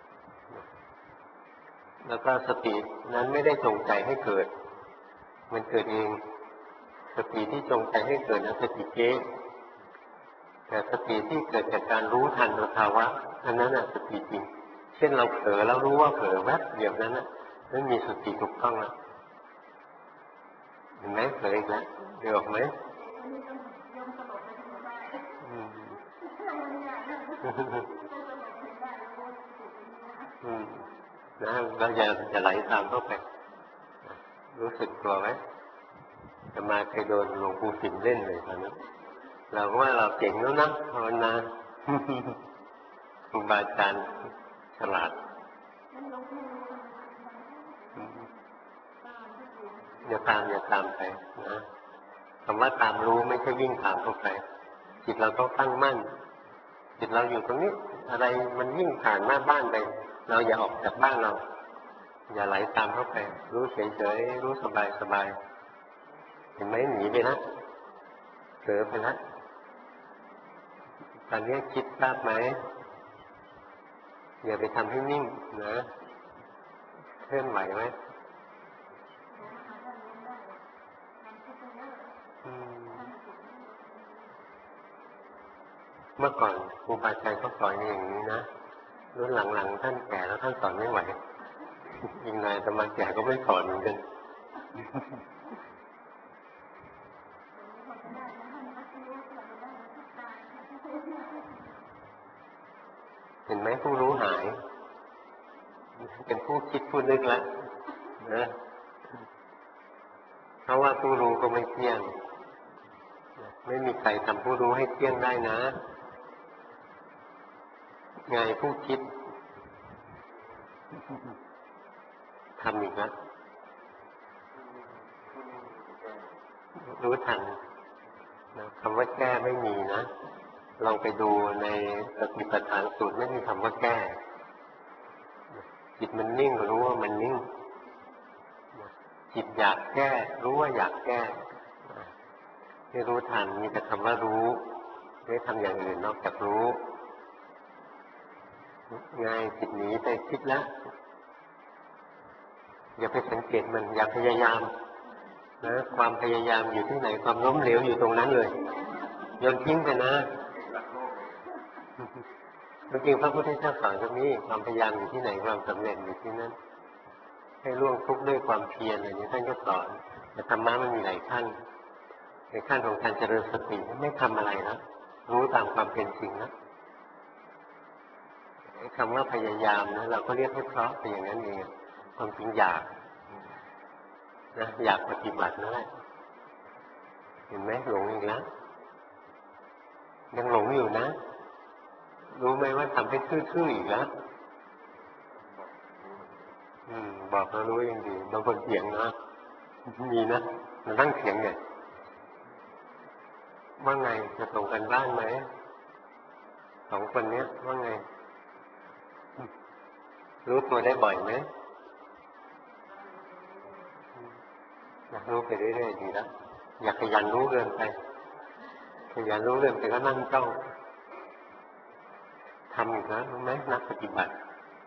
แล้วก็สตินั้นไม่ได้จงใจให้เกิดมันเกิดเองสติที่จงใจให้เกิดนั้นสติเก๊แต่สติที่เกิดจากการรู้ทันสภาวะอันนั้นน่ะสติจริงเช่นเราเผลอแล้วรู้ว่าเผลอแวบเดียวนั้นน่ะนั่นมีสติถูกต้องแล้วเห็นไหมเผลออีกแล้วเดี๋ยวออกไหมนะเราอย่าจะไหลตามเข้าไปรู้สึกตัวไหมจะมาเคยโดนหลวงปู่สิมเล่นเลยตอนนั้นเราก็ว่าเราเก่งแล้วนะภาวนาครูบาอาจารย์ฉลาดอย่าตามอย่าตามไปนะคำว่าตามรู้ไม่ใช่วิ่งตามเข้าไปจิตเราต้องตั้งมั่นจิตเราอยู่ตรงนี้อะไรมันวิ่งผ่านหน้าบ้านไปเราอย่าออกจากบ้านเราอย่าไหลตามเข้าไปรู้เฉยๆรู้สบายๆเห็นไหมหนีไปนะเผลอไปนะตอนนี้คิดทราบไหมอย่าไปทำให้นิ่งนะเคลื่อนไหวไหมเมื่อก่อนครูบาอาจารย์เขาสอนอย่างนี้นะรุ่นหลังๆท่านแก่แล้วท่านสอนไม่ไหวอีกหน่อยแต่มาแก่ก็ไม่สอนเหมือนกันเห็นไหมผู้รู้หายเป็นผู้คิดผู้นึกแล้วนะเพราะว่าผู้รู้ก็ไม่เที่ยงไม่มีใครทำผู้รู้ให้เที่ยงได้นะไงผู้คิดทำอีกแล้วรู้ทันนะคำว่าแก้ไม่มีนะลองไปดูในสติปัฏฐานสูตรไม่มีคำว่าแก้จิตมันนิ่งรู้ว่ามันนิ่งจิตอยากแก้รู้ว่าอยากแก้ไม่รู้ทันมีแต่คำว่ารู้ไม่ทำอย่างอื่นนอกจากรู้ง่ายจิตหนีไปคิดแล้วอย่าไปสังเกตมันอย่าพยายามนะความพยายามอยู่ที่ไหนความล้มเหลวอยู่ตรงนั้นเลยโยนทิ้งไปนะจริงๆพระพุทธเจ้าสอนตรงนี้ความพยายามอยู่ที่ไหนความสำเร็จอยู่ที่นั้นให้ล่วงทุกข์ด้วยความเพียรอะไรนี้ท่านก็สอนแต่ธรรมะมันมีหลายขั้นในขั้นของการเจริญสติไม่ทำอะไรนะรู้ตามความเป็นจริงนะคำว่าพยายามนะเราก็เรียกให้เพราะเป็นอย่างนั้นเองความจริงอยากนะอยากปฏิบัตินั่นแหละเห็นไหมหลงอีกแล้วยังหลงอยู่นะรู้ไหมว่าทำให้ทื่อๆอีกแล้วอืมบอกเรารู้ยังดีบางคนเถียงนะมีนะมันตั้งเถียงเนี่ยว่าไงจะส่งกันบ้านไหมสองคนเนี้ยว่าไงรู้ตัวได้บ่อยไหมรู้ไปเรื่อยๆดีแล้วอย่าขยันรู้เกินไปขยันรู้เกินไปก็นั่งจ้องทำอีกแล้วรู้ไหมนักปฏิบัติ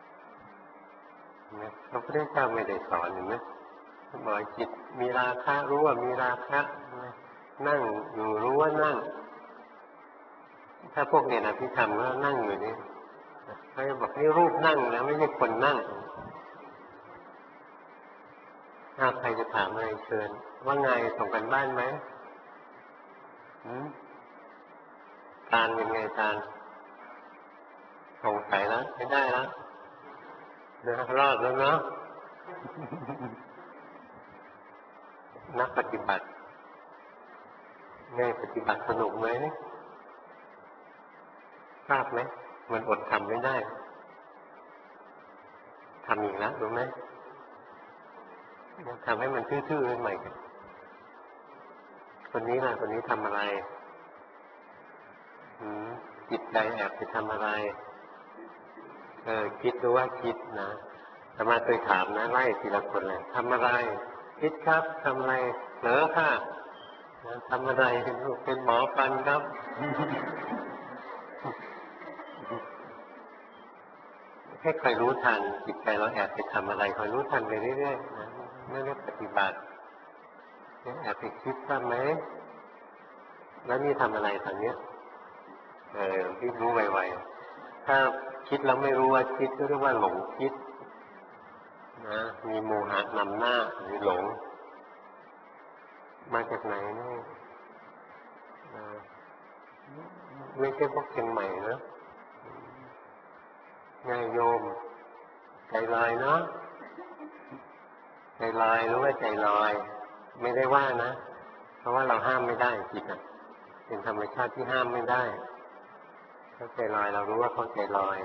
พระพุทธเจ้าไม่ได้สอนเห็นไหมบอกจิตมีราคะรู้ว่ามีราคะนั่งอยู่รู้ว่านั่งถ้าพวกเนี่ยนะที่ทำก็นั่งอยู่นี่เขาจะบอกนี่รูปนั่งนะไม่ใช่คนนั่งถ้าใครจะถามอะไรเชิญว่าไงส่งกันบ้านไหมตาลเป็นไงตาลสงสัยแล้วไม่ได้แล้วนะรอดแล้วเนาะนักปฏิบัติง่ายปฏิบัติสนุกไหมทราบไหมมันอดทำไม่ได้ทำอีกแล้วรู้ไหมทำให้มันทื่อๆขึ้นใหม่คนนี้ล่ะคนนี้ทำอะไรจิตใจแอบไปทำอะไรเออคิดรู้ว่าคิดนะแต่มาเคยถามนะไล่ทีละคนเลยทำอะไรคิดครับทำอะไรเหรอค่ะทำอะไรเป็นหมอฟันครับให้คอยรู้ทันจิตใจเราแอบไปทำอะไรคอยรู้ทันไปเรื่อยๆนะไม่ได้ปฏิบัติแอบไปคิดทราบไหมแล้วนี่ทำอะไรตอนนี้เออที่รู้ไวๆถ้าคิดแล้วไม่รู้ว่าคิดก็เรียกว่าหลงคิดนะมีโมหะนำหน้าหรือหลงมาจากไหนนี่ไม่ใช่พวกเชียงใหม่นะง่ายโยมใจลอยเนาะใจลอยรู้ว่าใจลอยไม่ได้ว่านะเพราะว่าเราห้ามไม่ได้จิตอ่ะเป็นธรรมชาติที่ห้ามไม่ได้เขาใจลอยเรารู้ว่าเขาใจลอย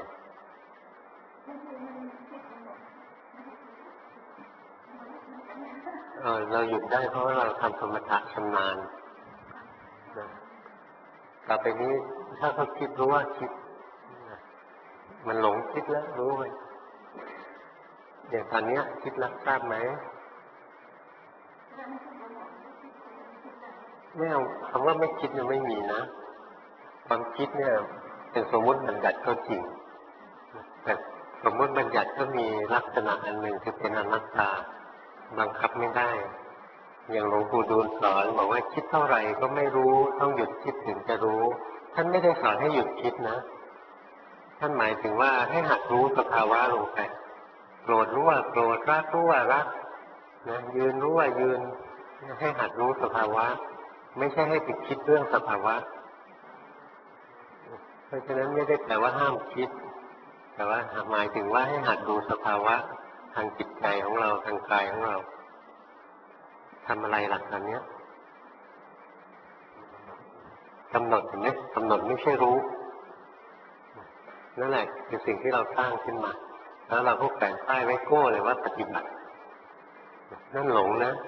เออเราหยุดได้เพราะว่าเราทำสมถะชำนาญนะต่อไปนี้ถ้าเขาคิดรู้ว่าคิดมันหลงคิดแล้วรู้ไหมอย่างตอนนี้คิดรับทราบไหมไม่เอาคำว่าไม่คิดเนี่ยไม่มีนะความคิดเนี่ยเป็นสมมติบัญญัติก็จริงแต่สมมติบัญญัติก็มีลักษณะอันหนึ่งคือเป็นอนัตตาบังคับไม่ได้อย่างหลวงปู่ดูลสอนบอกว่าคิดเท่าไหร่ก็ไม่รู้ต้องหยุดคิดถึงจะรู้ท่านไม่ได้สอนให้หยุดคิดนะท่านหมายถึงว่าให้หัดรู้สภาวะลงไปโกรธรู้ว่าโกรธรักรู้ว่ารักนะยืนรู้ว่ายืนให้หัดรู้สภาวะไม่ใช่ให้ไปคิดเรื่องสภาวะเพราะฉะนั้นไม่ได้แปลว่าห้ามคิดแต่ว่าหมายถึงว่าให้หัดดูสภาวะทางจิตใจของเราทางกายของเราทำอะไรหลักการนี้กำหนดเห็นไหมกำหนดไม่ใช่รู้นั่นแหละคือสิ่งที่เราสร้างขึ้นมาแล้วเราก็แฝงป้ายไว้โก้เลยว่าปฏิบัตินั่นหลงนะ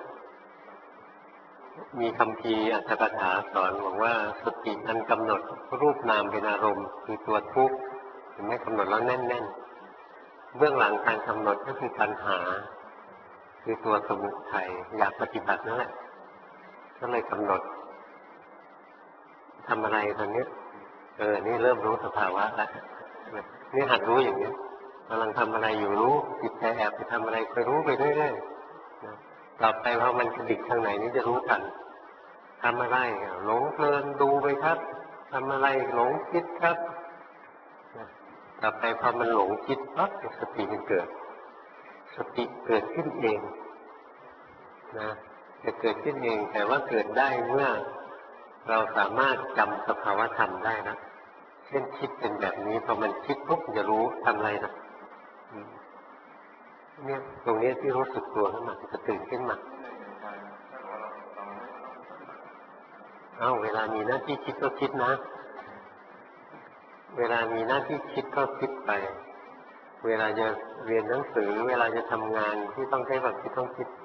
มีคำพีร์อัตถกถาสอนบอกว่าสติอันกำหนดรูปนามเป็นอารมณ์คือตัวทุกข์เห็นไหมกำหนดแล้วแน่นๆเบื้องหลังการกำหนดก็คือปัญหาคือตัวสมุทัยอยากปฏิบัตินั่นแหละก็เลยกำหนดทำอะไรตอนนี้เออนี่เริ่มรู้สภาวะแล้วนี่หัดรู้อย่างนี้กำลังทำอะไรอยู่รู้จิตใจแอบไปทำอะไรไปรู้ไปเรื่อยๆต่อไปพอมันกระดิกทางไหนนี่จะรู้ทันทำอะไรหลงเพลินดูไปครับทำอะไรหลงคิดครับต่อไปพอมันหลงคิดปั๊บสติมันเกิดสติเกิดขึ้นเองนะจะเกิดขึ้นเองแต่ว่าเกิดได้เมื่อเราสามารถจำสภาวะธรรมได้นะเช่นคิดเป็นแบบนี้พอมันคิดปุ๊บจะรู้ทำอะไรนะเนี่ยตรงนี้ที่รู้สึกตัวขึ้นมาจะตื่นขึ้นมาเอ้าเวลามีหน้าที่คิดก็คิดนะเวลามีหน้าที่คิดก็คิดไปเวลาจะเรียนหนังสือเวลาจะทำงานที่ต้องใช้ความคิดต้องคิด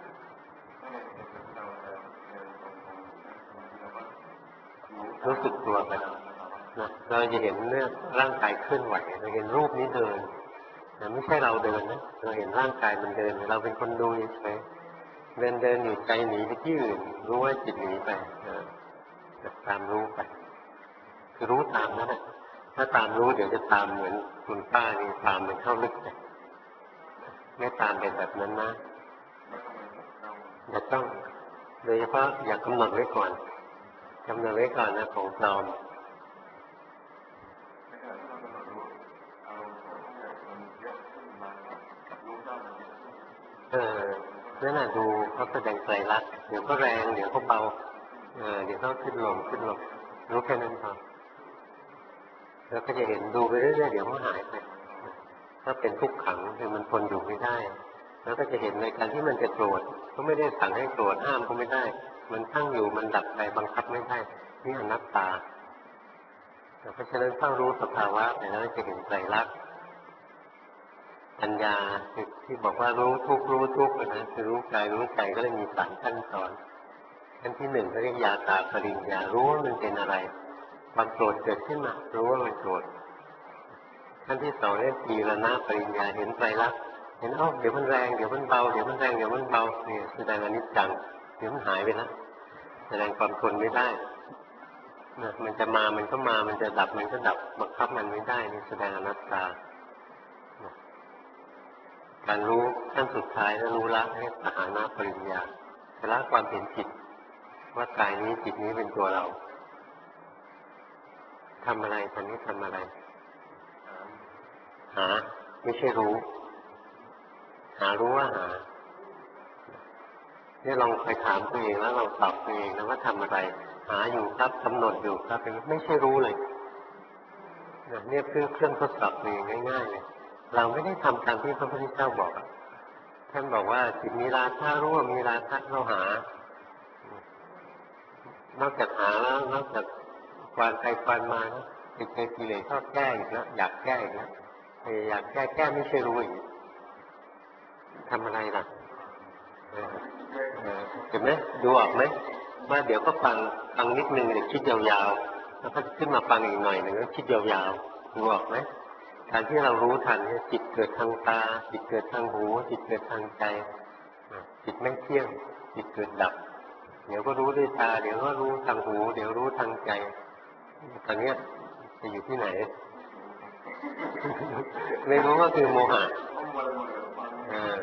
รู้สึกตัวไปนะเราจะเห็นเนี่ยร่างกายเคลื่อนไหวเราเห็นรูปนี้เดินแต่ไม่ใช่เราเดินนะเราเห็นร่างกายมันเดินเราเป็นคนดูเฉยเดินเดินอยู่ใจหนีไปที่อื่นรู้ว่าจิตหนีไปนะตามรู้ไปคือรู้ตามนั่นแหละถ้าตามรู้เดี๋ยวจะตามเหมือนคุณป้านี่ตามมันเข้าลึกไปไม่ตามเป็นแบบนั้นนะอย่าต้องโดยเฉพาะอย่ากำหนดไว้ก่อนกำหนดไว้ก่อนนะของปลอมเออนั่นแหละดูเขาแสดงไตรลักษณ์เดี๋ยวก็แรงเดี๋ยวก็เบาเออเดี๋ยวก็ขึ้นลงขึ้นลงรู้แค่นั้นพอแล้วก็จะเห็นดูไปเรื่อยๆเดี๋ยวมันหายไปถ้าเป็นทุกขังคือมันทนอยู่ไม่ได้แล้วก็จะเห็นในการที่มันจะโกรธก็ไม่ได้สั่งให้โกรธห้ามก็ไม่ได้มันตั้งอยู่มันดับไปบังคับไม่ได้นี่อนัตตาเพราะฉะนั้นถ้ารู้สภาวะแล้วจะเห็นไตรลักษณ์ปัญญาที่บอกว่ารู้ทุกรู้ทุกนะคือรู้กายรู้ใจก็เลยมีสามขั้นตอนขั้นที่หนึ่งเขาเรียกญาตาปริญญารู้ว่ามันเป็นอะไรความโกรธเกิดขึ้นมารู้ว่ามันโกรธขั้นที่สองเรียกปีรณะปริญญาเห็นไตรลักษณ์เห็นอ้อเดี๋ยวมันแรงเดี๋ยวมันเบาเดี๋ยวมันแรงเดี๋ยวมันเบาเนี่ยแสดงอนิจจังเดี๋ยวมันหายไปแล้วแสดงความทนไม่ได้นะมันจะมามันก็มามันจะดับมันก็ดับบังคับมันไม่ได้นี่แสดงอนัตตาการรู้ขั้นสุดท้ายแล้วรู้ละให้ปหานะปริญญาละความเห็นผิดว่ากายนี้จิตนี้เป็นตัวเราทำอะไรตอนนี้ทำอะไรหาไม่ใช่รู้หารู้ว่าหาเนี่ยลองไปถามตัวเองแล้วเราตอบตัวเองนะว่าทำอะไรหาอยู่ครับกำหนดอยู่ครับไม่ใช่รู้เลยเนี่ยคือเครื่องทดสอบเองง่ายๆเลยเราไม่ได้ทำตามที่พระพุทธเจ้าบอกท่านบอกว่าจิตมีราคะรู้ว่ามีราคะเราหานอกจากหาแล้วนอกจากควานไปควานมานะจิตใจกิเลสชอบแก้อีกแล้วอยากแก้อีกแล้วอยากแก้แก้ไม่ใช่รู้อีกทำอะไรล่ะเห็นไหมดูออกไหมว่าเดี๋ยวก็ฟังฟังนิดนึงเดี๋ยวคิดยาวๆแล้วก็ขึ้นมาฟังอีกหน่อยหนึ่งแล้วคิดยาวๆดูออกไหมการที่เรารู้ทันเนี่ยจิตเกิดทางตาจิตเกิดทางหูจิตเกิดทางใจจิตไม่เที่ยงจิตเกิดดับเดี๋ยวก็รู้ด้วยตาเดี๋ยวก็รู้ทางหูเดี๋ยวรู้ทางใจตอนนี้จะอยู่ที่ไหน ไม่รู้ก็คือโมหะอ่า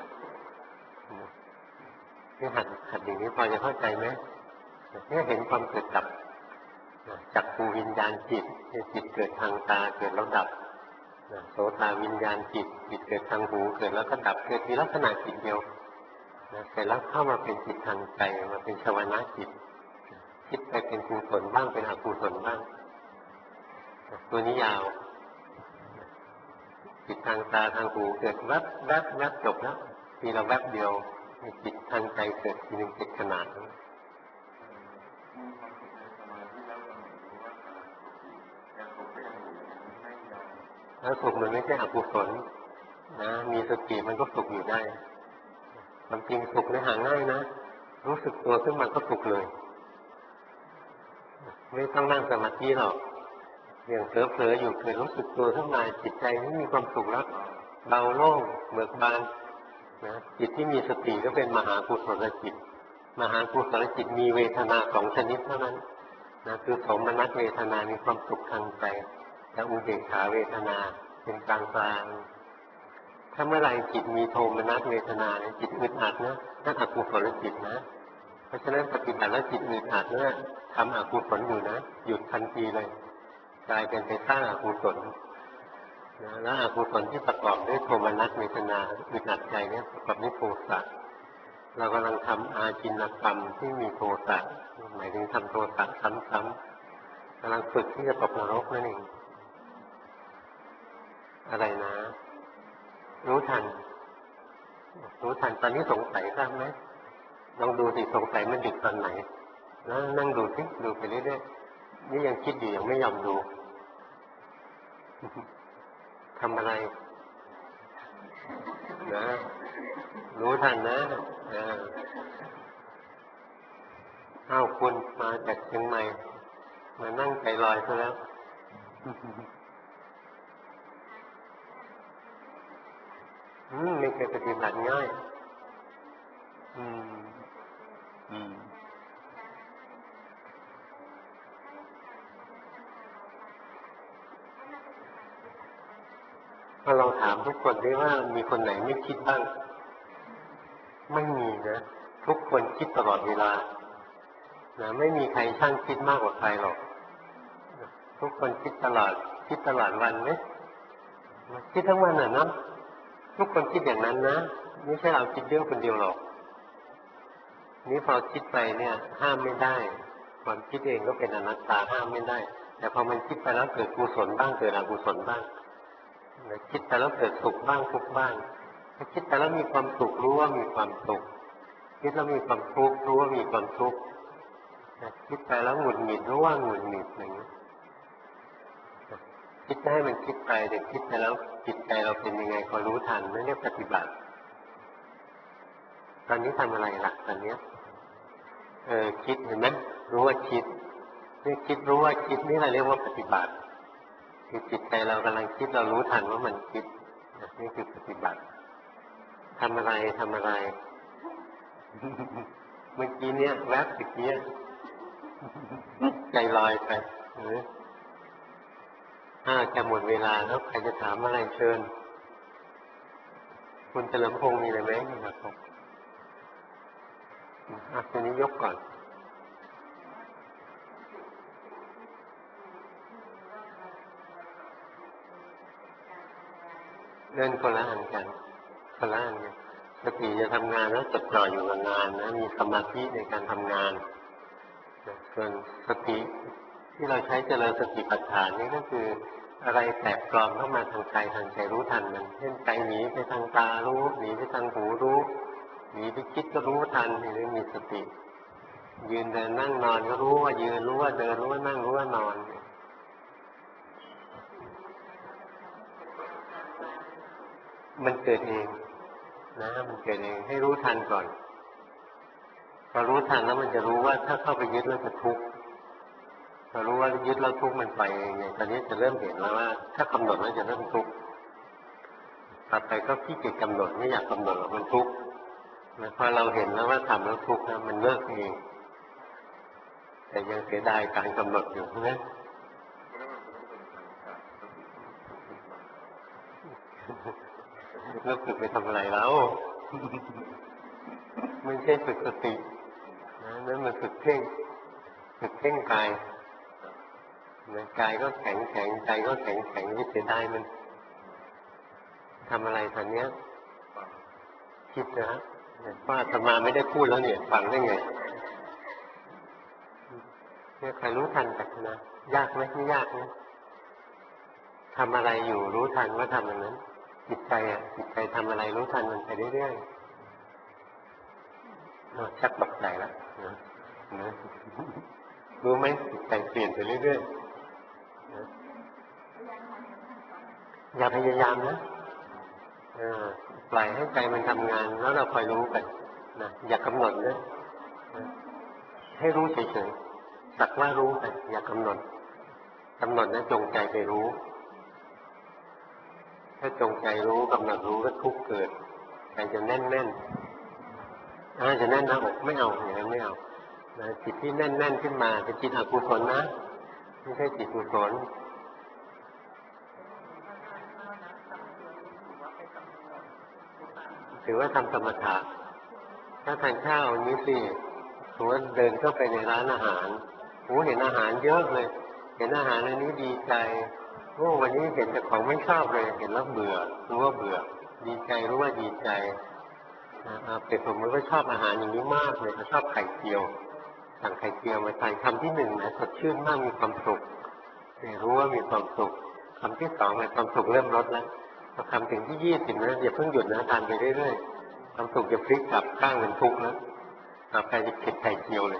นี่หัดหัดอย่างนี้พอจะเข้าใจไหมเนี่ยเห็นความเกิดดับจักขูวิญญาณจิตจิตเกิดทางตาเกิดแล้วดับโสตวิญญาณจิตจิตเกิดทางหูเกิดแล้วก็ดับเกิดมีลักษณะจิตเดียวเสร็จแล้วเข้ามาเป็นจิตทางใจมาเป็นชวนะจิตคิดไปเป็นกุศลบ้างเป็นอกุศลบ้างตัวนี้ยาวจิตทางตาทางหูเกิดแวบแวบแวบจบแล้วทีเราแวบเดียวจิตทางใจเกิดทีหนึ่งจิตขนาดแล้วสุขมันไม่ใช่อกุศลนะมีสติมันก็สุขอยู่ได้ความจริงสุขในหาง่ายนะรู้สึกตัวขึ้นมาก็สุขเลยไม่ต้องนั่งสมาธิหรอกอย่างเผลอๆอยู่เกิดรู้สึกตัวขึ้นมาจิตใจไม่มีความสุขแล้วเบาโล่งเบิกบานนะจิตที่มีสติก็เป็นมหากุศลจิตมหากุศลจิตมีเวทนาสองชนิดเท่านั้นนะคือโสมนัสเวทนามีความสุขทางใจและอุเบกขาเวทนาเป็นกลางกลางถ้าเมื่อไรจิตมีโทมนัสเวทนาเนี่ยจิตอึดอัดนะนั่นอกุศลจิตนะเพราะฉะนั้นปฏิบัติแล้วจิตอึดอัดเนี่ยทำอกุศลอยู่นะหยุดทันทีเลยกลายเป็นไปสร้างอกุศลนะแล้วอกุศลที่ประกอบด้วยโทมนัสเวทนาอึดอัดใจเนี่ยประกอบด้วยโทสะเรากำลังทำอาจินกรรมที่มีโทสะหมายถึงทำโทสะซ้ำๆกำลังฝึกที่จะตกนรกนั่นเองอะไรนะรู้ทันรู้ทันตอนนี้สงสัยบ้างไหมลองดูสิสงสัยมันหยุดตอนไหนแล้วนั่งดูสิดูไปเรื่อยๆนี่ยังคิดอยู่ยังไม่ยอมดูทำอะไรนะรู้ทันนะอ้าวคุณมาจากเชียงใหม่มานั่งใจลอยซะแล้วอืมไม่เคยปฏิบัติง่ายอืมอืมพอเราถามทุกคนได้ว่ามีคนไหนไม่คิดบ้างไม่มีนะทุกคนคิดตลอดเวลานะไม่มีใครช่างคิดมากกว่าใครหรอกทุกคนคิดตลอดคิดตลอดวันไหมคิดทั้งวันอ่ะนะทุกคนคิดอย่างนั้นนะไม่ใช่เราคิดเรื่องคนเดียวหรอกนี่พอคิดไปเนี่ยห้ามไม่ได้ความคิดเองก็เป็นอนัตตาห้ามไม่ได้แต่พอมันคิดไปแล้วเกิดกุศลบ้างเกิดอกุศลบ้างคิดไปแล้วเกิดสุขบ้างทุกข์บ้างถ้าคิดไปแล้วมีความสุขรู้ว่ามีความสุขคิดแล้วมีความทุกข์รู้ว่ามีความทุกข์คิดไปแล้วหงุดหงิดรู้ว่าหงุดหงิดอย่างนี้คิดให้มันคิดไปเดี๋ยวคิดไปแล้วจิตใจเราเป็นยังไงพอรู้ทันไม่เรียกปฏิบัติตอนนี้ทำอะไรล่ะตอนนี้เออคิดเห็นไหมรู้ว่าคิดนี่คิดรู้ว่าคิดนี่เราเรียกว่าปฏิบัติคือจิตใจเรากำลังคิดเรารู้ทันว่ามันคิดนี่คือปฏิบัติทำอะไรทำอะไรเมื่อกี้เนี้ยแวบตะเกียใจลอยไปหรือถ้าจะหมดเวลาแล้วใครจะถามอะไรเชิญคุณเฉลิมพงษ์มีอะไรไหมครับอ่ะตัวนี้ยกก่อนเล่นคนละอันกันคนละอันกันสติจะทำงานแล้วจดจ่ออยู่กับงานนะมีสมาธิในการทำงานส่วนสติที่เราใช้เจริญสติปัฏฐานนี่ก็คืออะไรแตกปลอมเข้ามาทางใจทางใจรู้ทันมันเช่นใจหนีไปทางตารู้หนีไปทางหูรู้หนีไปคิดก็รู้ทันนี่มีสติยืนเดินนั่งนอนก็รู้ว่ายืนรู้ว่าเดินรู้ว่านั่งรู้ว่านอนมันเกิดเองนะมันเกิดเองให้รู้ทันก่อนพอรู้ทันแล้วมันจะรู้ว่าถ้าเข้าไปยึดแล้วจะทุกข์พอรู้ว่ายึดแล้วทุกข์มันไปเองไงตอนนี้จะเริ่มเห็นแล้วว่าถ้ากำหนดแล้วจะเริ่มทุกข์ต่อไปก็ขี้เกียจกำหนดไม่อยากกำหนดหรอกมันทุกข์พอเราเห็นแล้วว่าทำแล้วทุกข์นะมันเลิกเองแต่ยังเสียดายการกำหนดอยู่นะแล้วฝึกไปทำอะไรแล้วไม่ใช่ฝึกสตินะนั่นมันฝึกเพ่งฝึกเพ่งกายกายก็แข็งแข็งใจก็แข็งแข็งไม่เสียดายมันทำอะไรตอนนี้คิดนะว่าอาตมาไม่ได้พูดแล้วเนี่ยฟังได้ไงเนี่ยใครรู้ทันกันนะยากไหมไม่ยากนะทำอะไรอยู่รู้ทันว่าทำอย่างนั้นจิตใจอ่ะจิตใจทำอะไรรู้ทันมันไปเรื่อยๆชักตกใจแล้วนะนะรู้ไหมจิตใจเปลี่ยนไปเรื่อยๆนะอย่าพยายามนะปล่อยให้ใจมันทำงานแล้วเราคอยรู้ไปนะอย่ากำหนดนะให้รู้เฉยๆสักว่ารู้ไปอย่ากำหนดกำหนดนะจงใจไปรู้ถ้าจงใจรู้กำหนดรู้ก็ทุกข์เกิดใจจะแน่นแน่นอ่าจะแน่นหน้าอกไม่เอาอย่างนั้นไม่เอานะจิตที่แน่นแน่นขึ้นมาเป็นจิตอกุศลนะไม่ใช่จิตกุศลถือว่าทำสมถะถ้าทานข้าวอย่างนี้สิถือว่าเดินเข้าไปในร้านอาหารโอ้เห็นอาหารเยอะเลยเห็นอาหารอันนี้ดีใจโอ้วันนี้เห็นแต่ของไม่ชอบเลยเห็นแล้วเบื่อรู้ว่าเบื่อดีใจรู้ว่าดีใจเป็นผมมันก็ชอบอาหารอย่างนี้มากเลยชอบไข่เจียวสั่งไข่เจียวมาทานคำที่หนึ่งนะสดชื่นมากมีความสุขรู้ว่ามีความสุขคำที่สองเนี่ยความสุขเริ่มลดแล้วพอคำถึงที่ยี่สิบนะอย่าเพิ่งหยุดนะทานไปเรื่อยๆความสุขจะพลิกกลับข้างเป็นทุกข์แล้วต่อไปจะเก็บไข่เจียวเลย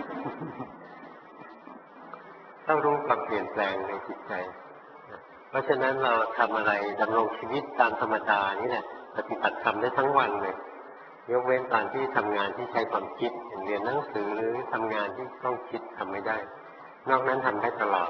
ต้องรู้ความเปลี่ยนแปลงในจิตใจเพราะฉะนั้นเราทำอะไรดำรงชีวิตตามธรรมดานี่แหละปฏิบัติธรรมได้ทั้งวันเลยยกเว้นตอนที่ทำงานที่ใช้ความคิดอย่างเรียนหนังสือหรือทำงานที่ต้องคิดทำไม่ได้นอกนั้นทำได้ตลอด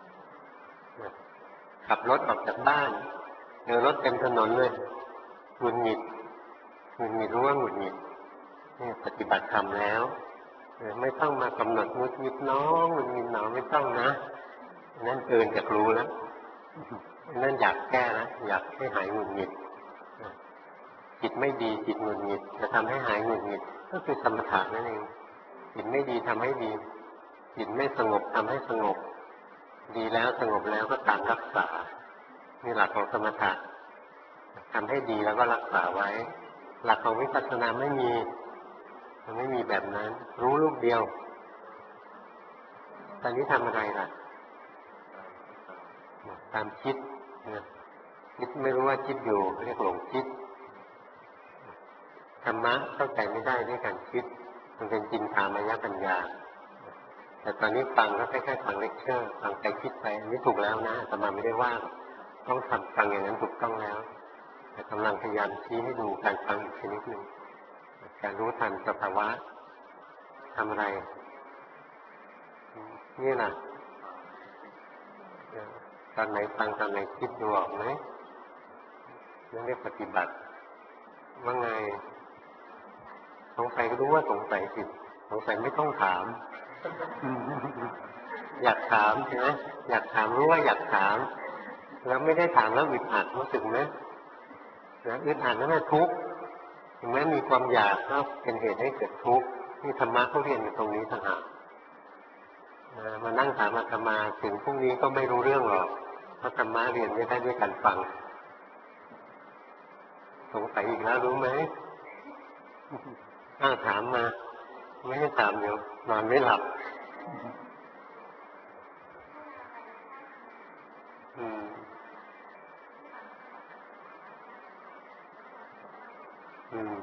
ขับรถออกจากบ้านเจอรถเต็มถนนเลยหงุดหงิดหงุดหงิดรู้ว่าหงุดหงิดนี่ปฏิบัติธรรมแล้วไม่ต้องมากำหนดหงุดหงิดน้องหงุดหงิดหนอไม่ต้องนะนั่นเกินจากรู้แล้วนั่นอยากแก้แล้วอยากให้หายหงุดหงิดจิตไม่ดีจิตหงุดหงิดจะทำให้หายหงุดหงิดก็คือสมถะนั่นเองจิตไม่ดีทำให้ดีจิตไม่สงบทำให้สงบดีแล้วสงบแล้วก็ตามรักษานี่หลักของสมถะทำให้ดีแล้วก็รักษาไว้หลักของวิปัสสนาไม่มีมันไม่มีแบบนั้นรู้ลูกเดียวตอนนี้ทำอะไรล่ะตามคิดคิดไม่รู้ว่าคิดอยู่เรียกหลงคิดธรรมะเข้าใจไม่ได้ด้วยการคิดมันเป็นจินตามายปัญญาแต่ตอนนี้ฟังก็แค่ๆฟังเลคเชอร์ฟังใจคิดไปอันนี้ถูกแล้วนะแต่มาไม่ได้ว่าต้องทำฟังอย่างนั้นถูกต้องแล้วแต่กำลังพยายามชี้ให้ดูการฟังอีกชนิดหนึ่งการรู้ทันสภาวะทำอะไรนี่นะตอนไหนฟังตอนไหนคิดดูออกไหมนั่นเรียกปฏิบัติว่าไงสงสัยก็รู้ว่าสงสัยสิสงสัยไม่ต้องถามอยากถามใช่ไหมอยากถามรู้ว่าอยากถามแล้วไม่ได้ถามแล้วอึดอัดรู้สึกไหมนะอึดอัดนั่นแหละทุกข์ถึงแม้มีความอยากก็เป็นเหตุให้เกิดทุกข์นี่ธรรมะเขาเรียนอยู่ตรงนี้ต่างหากมานั่งถามอาตมาถึงพรุ่งนี้ก็ไม่รู้เรื่องหรอกเพราะธรรมะเรียนไม่ได้ด้วยการฟังสงสัยอีกแล้วรู้ไหมอ้าวถามมาไม่ให้ถามเดี๋ยวนอนไม่หลับอืมอืม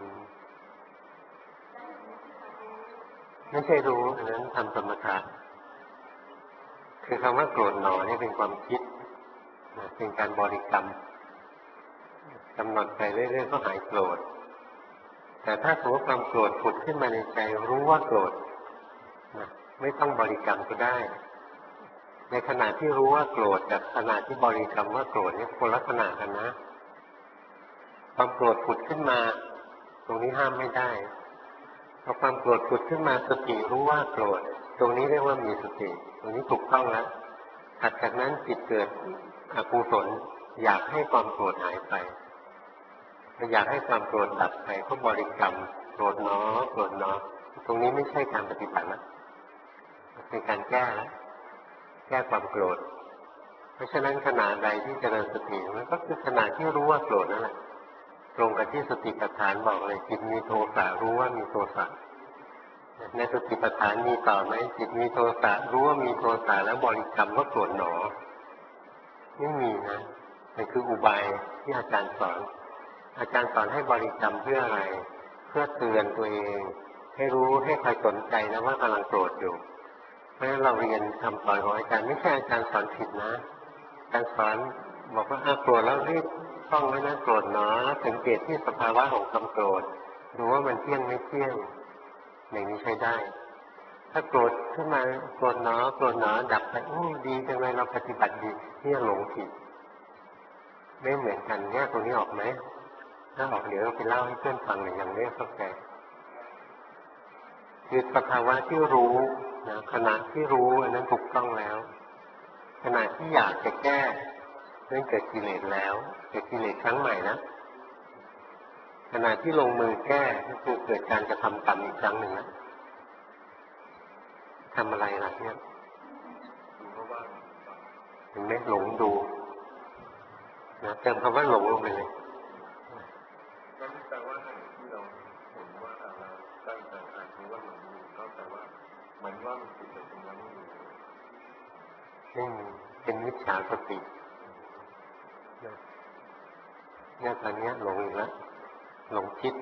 ไม่ใช่รู้อันนั้นทำสมถะคือคำว่าโกรธหนอนี่เป็นความคิดเป็นการบริกรรมกำหนดไปเรื่อยๆก็หายโกรธแต่ถ้าสมมติความโกรธผุดขึ้นมาในใจรู้ว่าโกรธนะไม่ต้องบริกรรมก็ได้ในขณะที่รู้ว่าโกรธกับขณะที่บริกรรมว่าโกรธนี่คนละขณะกันนะความโกรธผุดขึ้นมาตรงนี้ห้ามไม่ได้พอความโกรธผุดขึ้นมาสติรู้ว่าโกรธตรงนี้เรียกว่ามีสติตรงนี้ถูกต้องแล้วถัดจากนั้นจิตเกิดอกุศลอยากให้ความโกรธหายไปอยากให้ความโกรธดับไปก็บริกรรมโกรธเนาะโกรธเนาะตรงนี้ไม่ใช่การปฏิบัติแล้วเป็นการแก้แล้วแก้ความโกรธเพราะฉะนั้นขณะใดที่เจริญสติมันก็คือขณะที่รู้ว่าโกรธนั่นแหละตรงกับที่สติปัฏฐานบอกเลยจิตมีโทสะรู้ว่ามีโทสะในสติปัฏฐานมีต่อไหมจิตมีโทสะรู้ว่ามีโทสะแล้วบริกรรมว่าโกรธหนอไม่มีนะมันคืออุบายที่อาจารย์สอนอาจารย์สอนให้บริกรรมเพื่ออะไรเพื่อเตือนตัวเองให้รู้ให้ใครสนใจนะว่ากำลังโกรธอยู่เพราะฉะนั้นเราเรียนคำสอนของอาจารย์ไม่ใช่อาจารย์สอนผิดนะอาจารย์สอนบอกว่าโกรธแล้วรีบท่องไว้นะโกรธหนอแล้วสังเกตที่สภาวะของความโกรธดูว่ามันเที่ยงไม่เที่ยงอย่างนี้ใช้ได้ถ้าโกรธขึ้นมาโกรธหนอโกรธหนอดับไปอู้ดีจังเลยเราปฏิบัติดีเนี่ยหลงผิดไม่เหมือนกันเนี่ยตรงนี้ออกไหมถ้าออกเดี๋ยวเราไปเล่าให้เพื่อนฟังหน่อยอย่างนี้เข้าใจคือสภาวะที่รู้นะขณะที่รู้อันนั้นถูกต้องแล้วขณะที่อยากจะแก้นั่นเกิดกิเลสแล้วเกิดกิเลสครั้งใหม่นะขณะที่ลงมือแก้ก็คือเกิดการกระทำกรรมอีกครั้งหนึ่งนะทำอะไรล่ะเนี่ยเห็นไหมหลงดูนะเติมคำว่าหลงลงไปเลยนั่นแปลว่าที่เราเห็นว่าเราตั้งใจอ่านรู้ว่าหลงอยู่ก็แปลว่าเหมือนว่ามันติดอยู่ตรงนั้นอยู่นี่เป็นมิจฉาสติเนี่ยตอนนี้หลงอีกแล้วหลงคิด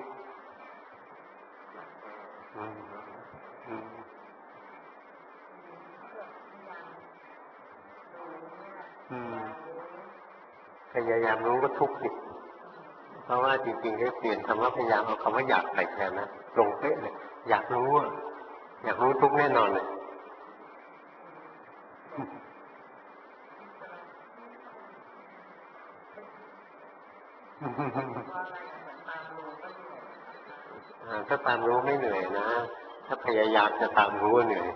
อืมอืมอืมพยายามรู้ก็ทุกข์สิเพราะว่าจริงๆให้เปลี่ยนคำว่าพยายามเอาคำว่าอยากใส่แทนนะลงเป๊ะเลยอยากรู้อยากรู้ทุกข์แน่นอนเลยถ้าตามรู้ไม่เหนื่อยนะถ้าพยายามจะตามรู้เหนื่อย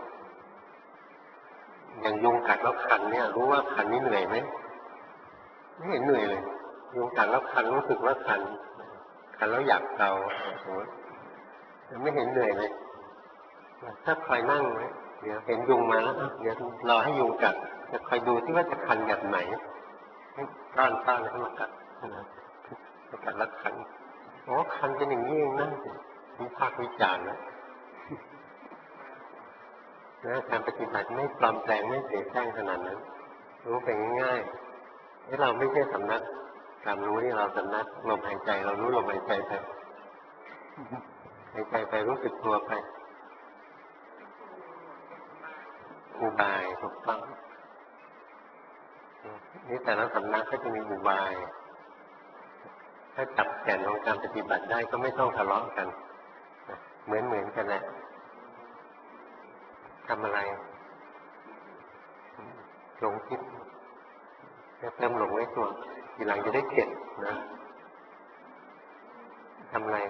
อย่างยุงกัดแล้วคันเนี่ยรู้ว่าคันนี้เหนื่อยไหมไม่เห็นเหนื่อยเลยยุงกัดแล้วคันรู้สึกว่าคันคันแล้วอยากเกาไม่เห็นเหนื่อยเลยถ้าคอยนั่งไว้เดี๋ยวเห็นยุงมาแล้วเดี๋ยวรอให้ยุงกัดจะคอยดูที่ว่าจะคันแบบไหนต้านต้านแล้วมากัดกัดแล้วคันอ๋อคันเป็นอย่างนี้เองนะมีภาควิจารณ์นะนะการปฏิบัติไม่ปลอมแปลงไม่เสียแซงขนาดนั้นรู้ไปง่ายๆให้เราไม่ใช่สำนักการรู้ที่เราสำนักลมหายใจเรารู้ลมหายใจไปหายใจไปรู้สึกตัวไปอุบายถูกต้องนี่แต่ละสำนักก็จะมีอุบายถ้าจับแก่นของการปฏิบัติได้ก็ไม่ต้องทะเลาะกันเหมือนเหมือนกันแหละทำอะไรหลงคิดจะเติมหลงไว้ตัวทีหลังจะได้เก็บนะทำอะไร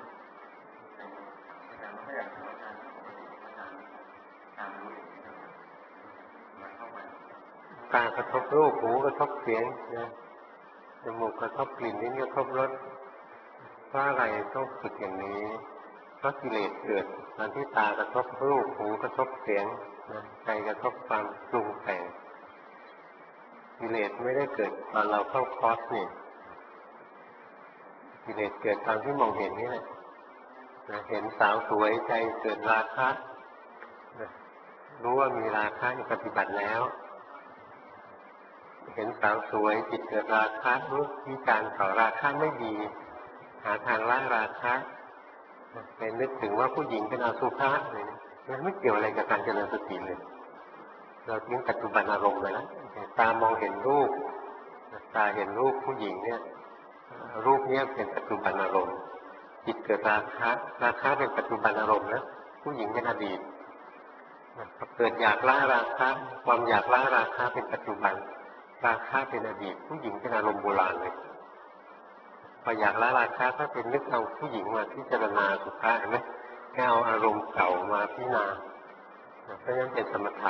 ตากระทบรูปหูกระทบเสียงนะจมูกกระทบกลิ่นลิ้นกระทบรสเพราะอะไรต้องฝึกอย่างนี้เพราะกิเลสเกิดตอนที่ตากระทบรูปหูกระทบเสียงนะใจกระทบความปรุงแต่งกิเลสไม่ได้เกิดตอนเราเข้าคอร์สนี่กิเลสเกิดตอนที่มองเห็นนี่แหละนะเห็นสาวสวยใจเกิดราคะนะรู้ว่ามีราคะปฏิบัติแล้วเห็นสาวสวยจิตเกิดราคะรู้วิจารณ์ต่อราคะไม่ดีหาทางละราคะเป็นนึกถึงว่าผู้หญิงเป็นอสุภะเลยมันไม่เกี่ยวอะไรกับการเจริญสติเลยเราทิ้งปัจจุบันอารมณ์ไปแล้วตามองเห็นรูปตาเห็นรูปผู้หญิงเนี่ยรูปเนี้ยเป็นปัจจุบันอารมณ์จิตเกิดราคะราคะเป็นปัจจุบันอารมณ์นะผู้หญิงเป็นอดีตเกิดอยากละราคะความอยากละราคะเป็นปัจจุบันราคะเป็นอดีตผู้หญิงเป็นอารมณ์โบราณเลยพออยากละราคะก็เป็นนึกเอาผู้หญิงมาพิจารณาสุภาพเห็นไหมแค่เอาอารมณ์เก่ามาพิจารณาเพราะฉะนั้นเป็นสมถะ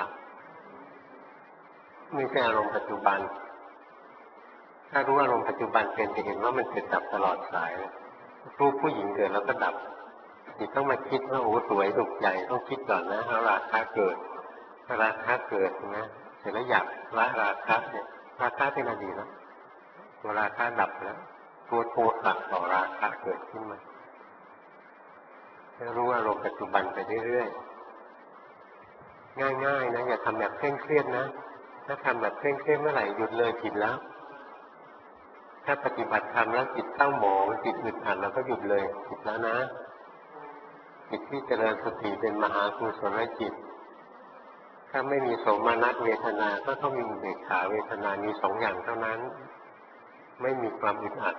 ไม่ใช่อารมณ์ปัจจุบันถ้ารู้อารมณ์ปัจจุบันเป็นจะเห็นว่ามันเกิดดับตลอดสายรูปผู้หญิงเกิดแล้วก็ดับจิตต้องมาคิดว่าโอ้สวยดุกใหญ่ต้องคิดก่อนนะแล้วราคะเกิดราคะเกิดนะเสร็จแล้วอยากละราคะเนี่ยราคะเป็นอดีตแล้วตัวราคะดับแล้วตัวโทสะต่อราคะเกิดขึ้นมาให้รู้อารมณ์ปัจจุบันไปเรื่อยๆง่ายๆนะอย่าทำแบบเคร่งเครียดนะถ้าทำแบบเคร่งเครียดเมื่อไหร่หยุดเลยผิดแล้วถ้าปฏิบัติธรรมแล้วจิตเศร้าหมองจิตอึดอัดเราก็หยุดเลยผิดแล้วนะจิตที่เจริญสติเป็นมหากุศลจิตถ้าไม่มีโสมนัสเวทนาก็ต้องมีอุเบกขาเวทนามีสองอย่างเท่านั้นไม่มีความอึดอัด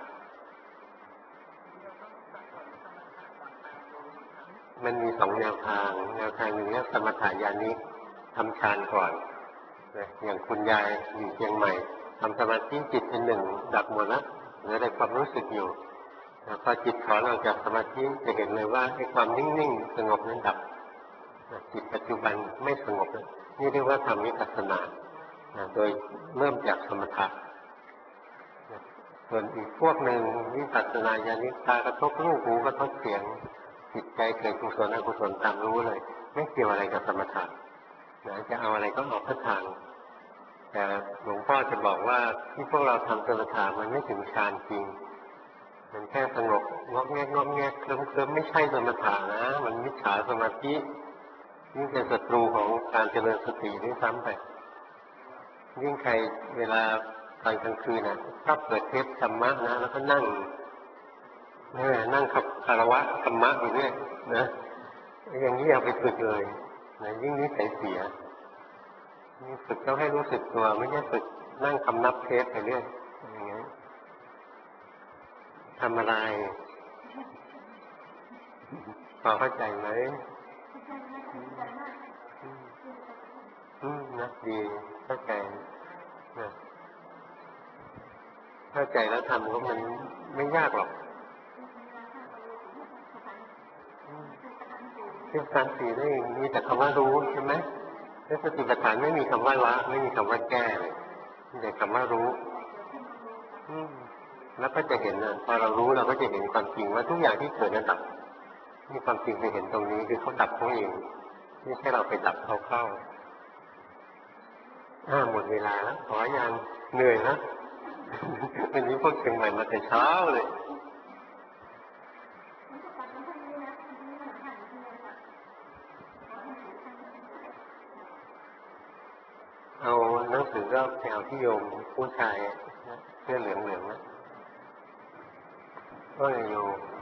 มันมีสองแนวทางแนวทางหนึ่งเรียกสมถะญาณิกทำฌานก่อนอย่างคุณยายอยู่เชียงใหม่ทำสมาธิจิตเป็นหนึ่งดับหมดแล้วเหลือแต่ความรู้สึกอยู่พอจิตถอนออกจากสมาธิจะเห็นเลยว่าไอ้ความนิ่งๆสงบนั้นดับจิตปัจจุบันไม่สงบนี่เรียกว่าทำวิปัสสนาโดยเริ่มจากสมถะส่วนอีกพวกหนึ่งวิปัสสนาญาณิกตากระทบรูปหูกระทบเสียงจิตใจเกิดกุศลอกุศลตามรู้เลยไม่เกี่ยวอะไรกับสมถะนะจะเอาอะไรก็เอาพระทางแต่หลวงพ่อจะบอกว่าที่พวกเราทำสมถะมันไม่ถึงฌานจริงมันแค่สงบงอกแงกงอกแงกเคลิ้มเคลิ้มไม่ใช่สมถะนะมันมิจฉาสมาธินี่เป็นศัตรูของการเจริญสติด้วยซ้ำไปยิ่งใครเวลาตอนกลางคืนน่ะชอบเปิดเทปธรรมะนะแล้วก็นั่งเนี่ยนั่งคารวะธรรมะอยู่เนี่ยนะอย่างนี้อย่าไปฝึกเลยนะยิ่งนิสัยเสียนี่ฝึกต้องให้รู้สึกตัวไม่ใช่ฝึกนั่งคำนับเทปไปเรื่อยอย่างเงี้ยทำอะไรพอเข้าใจไหมอืมนะดีเข้าใจนะเข้าใจแล้วทำก็มันไม่ยากหรอกเรื่องการสีได้มีแต่คำว่ารู้ใช่ไหมในสติปัฏฐานไม่มีคำว่าละไม่มีคำว่าแก้เลยมีแต่คำว่ารู้อืมแล้วก็จะเห็นนะพอเรารู้เราก็จะเห็นความจริงว่าทุกอย่างที่เกิดนั้นดับนี่ความจริงไปเห็นตรงนี้คือเขาดับเขาเองไม่ใช่เราไปดับเขาเข้าอ่าหมดเวลาแล้วขอยังเหนื่อยนะวันนี้พวกเชียงใหม่มาแต่เช้าเลยเอาหนังสือก็แถวที่โยมผู้ชายเสื้อเหลืองๆนะก็เลยโยม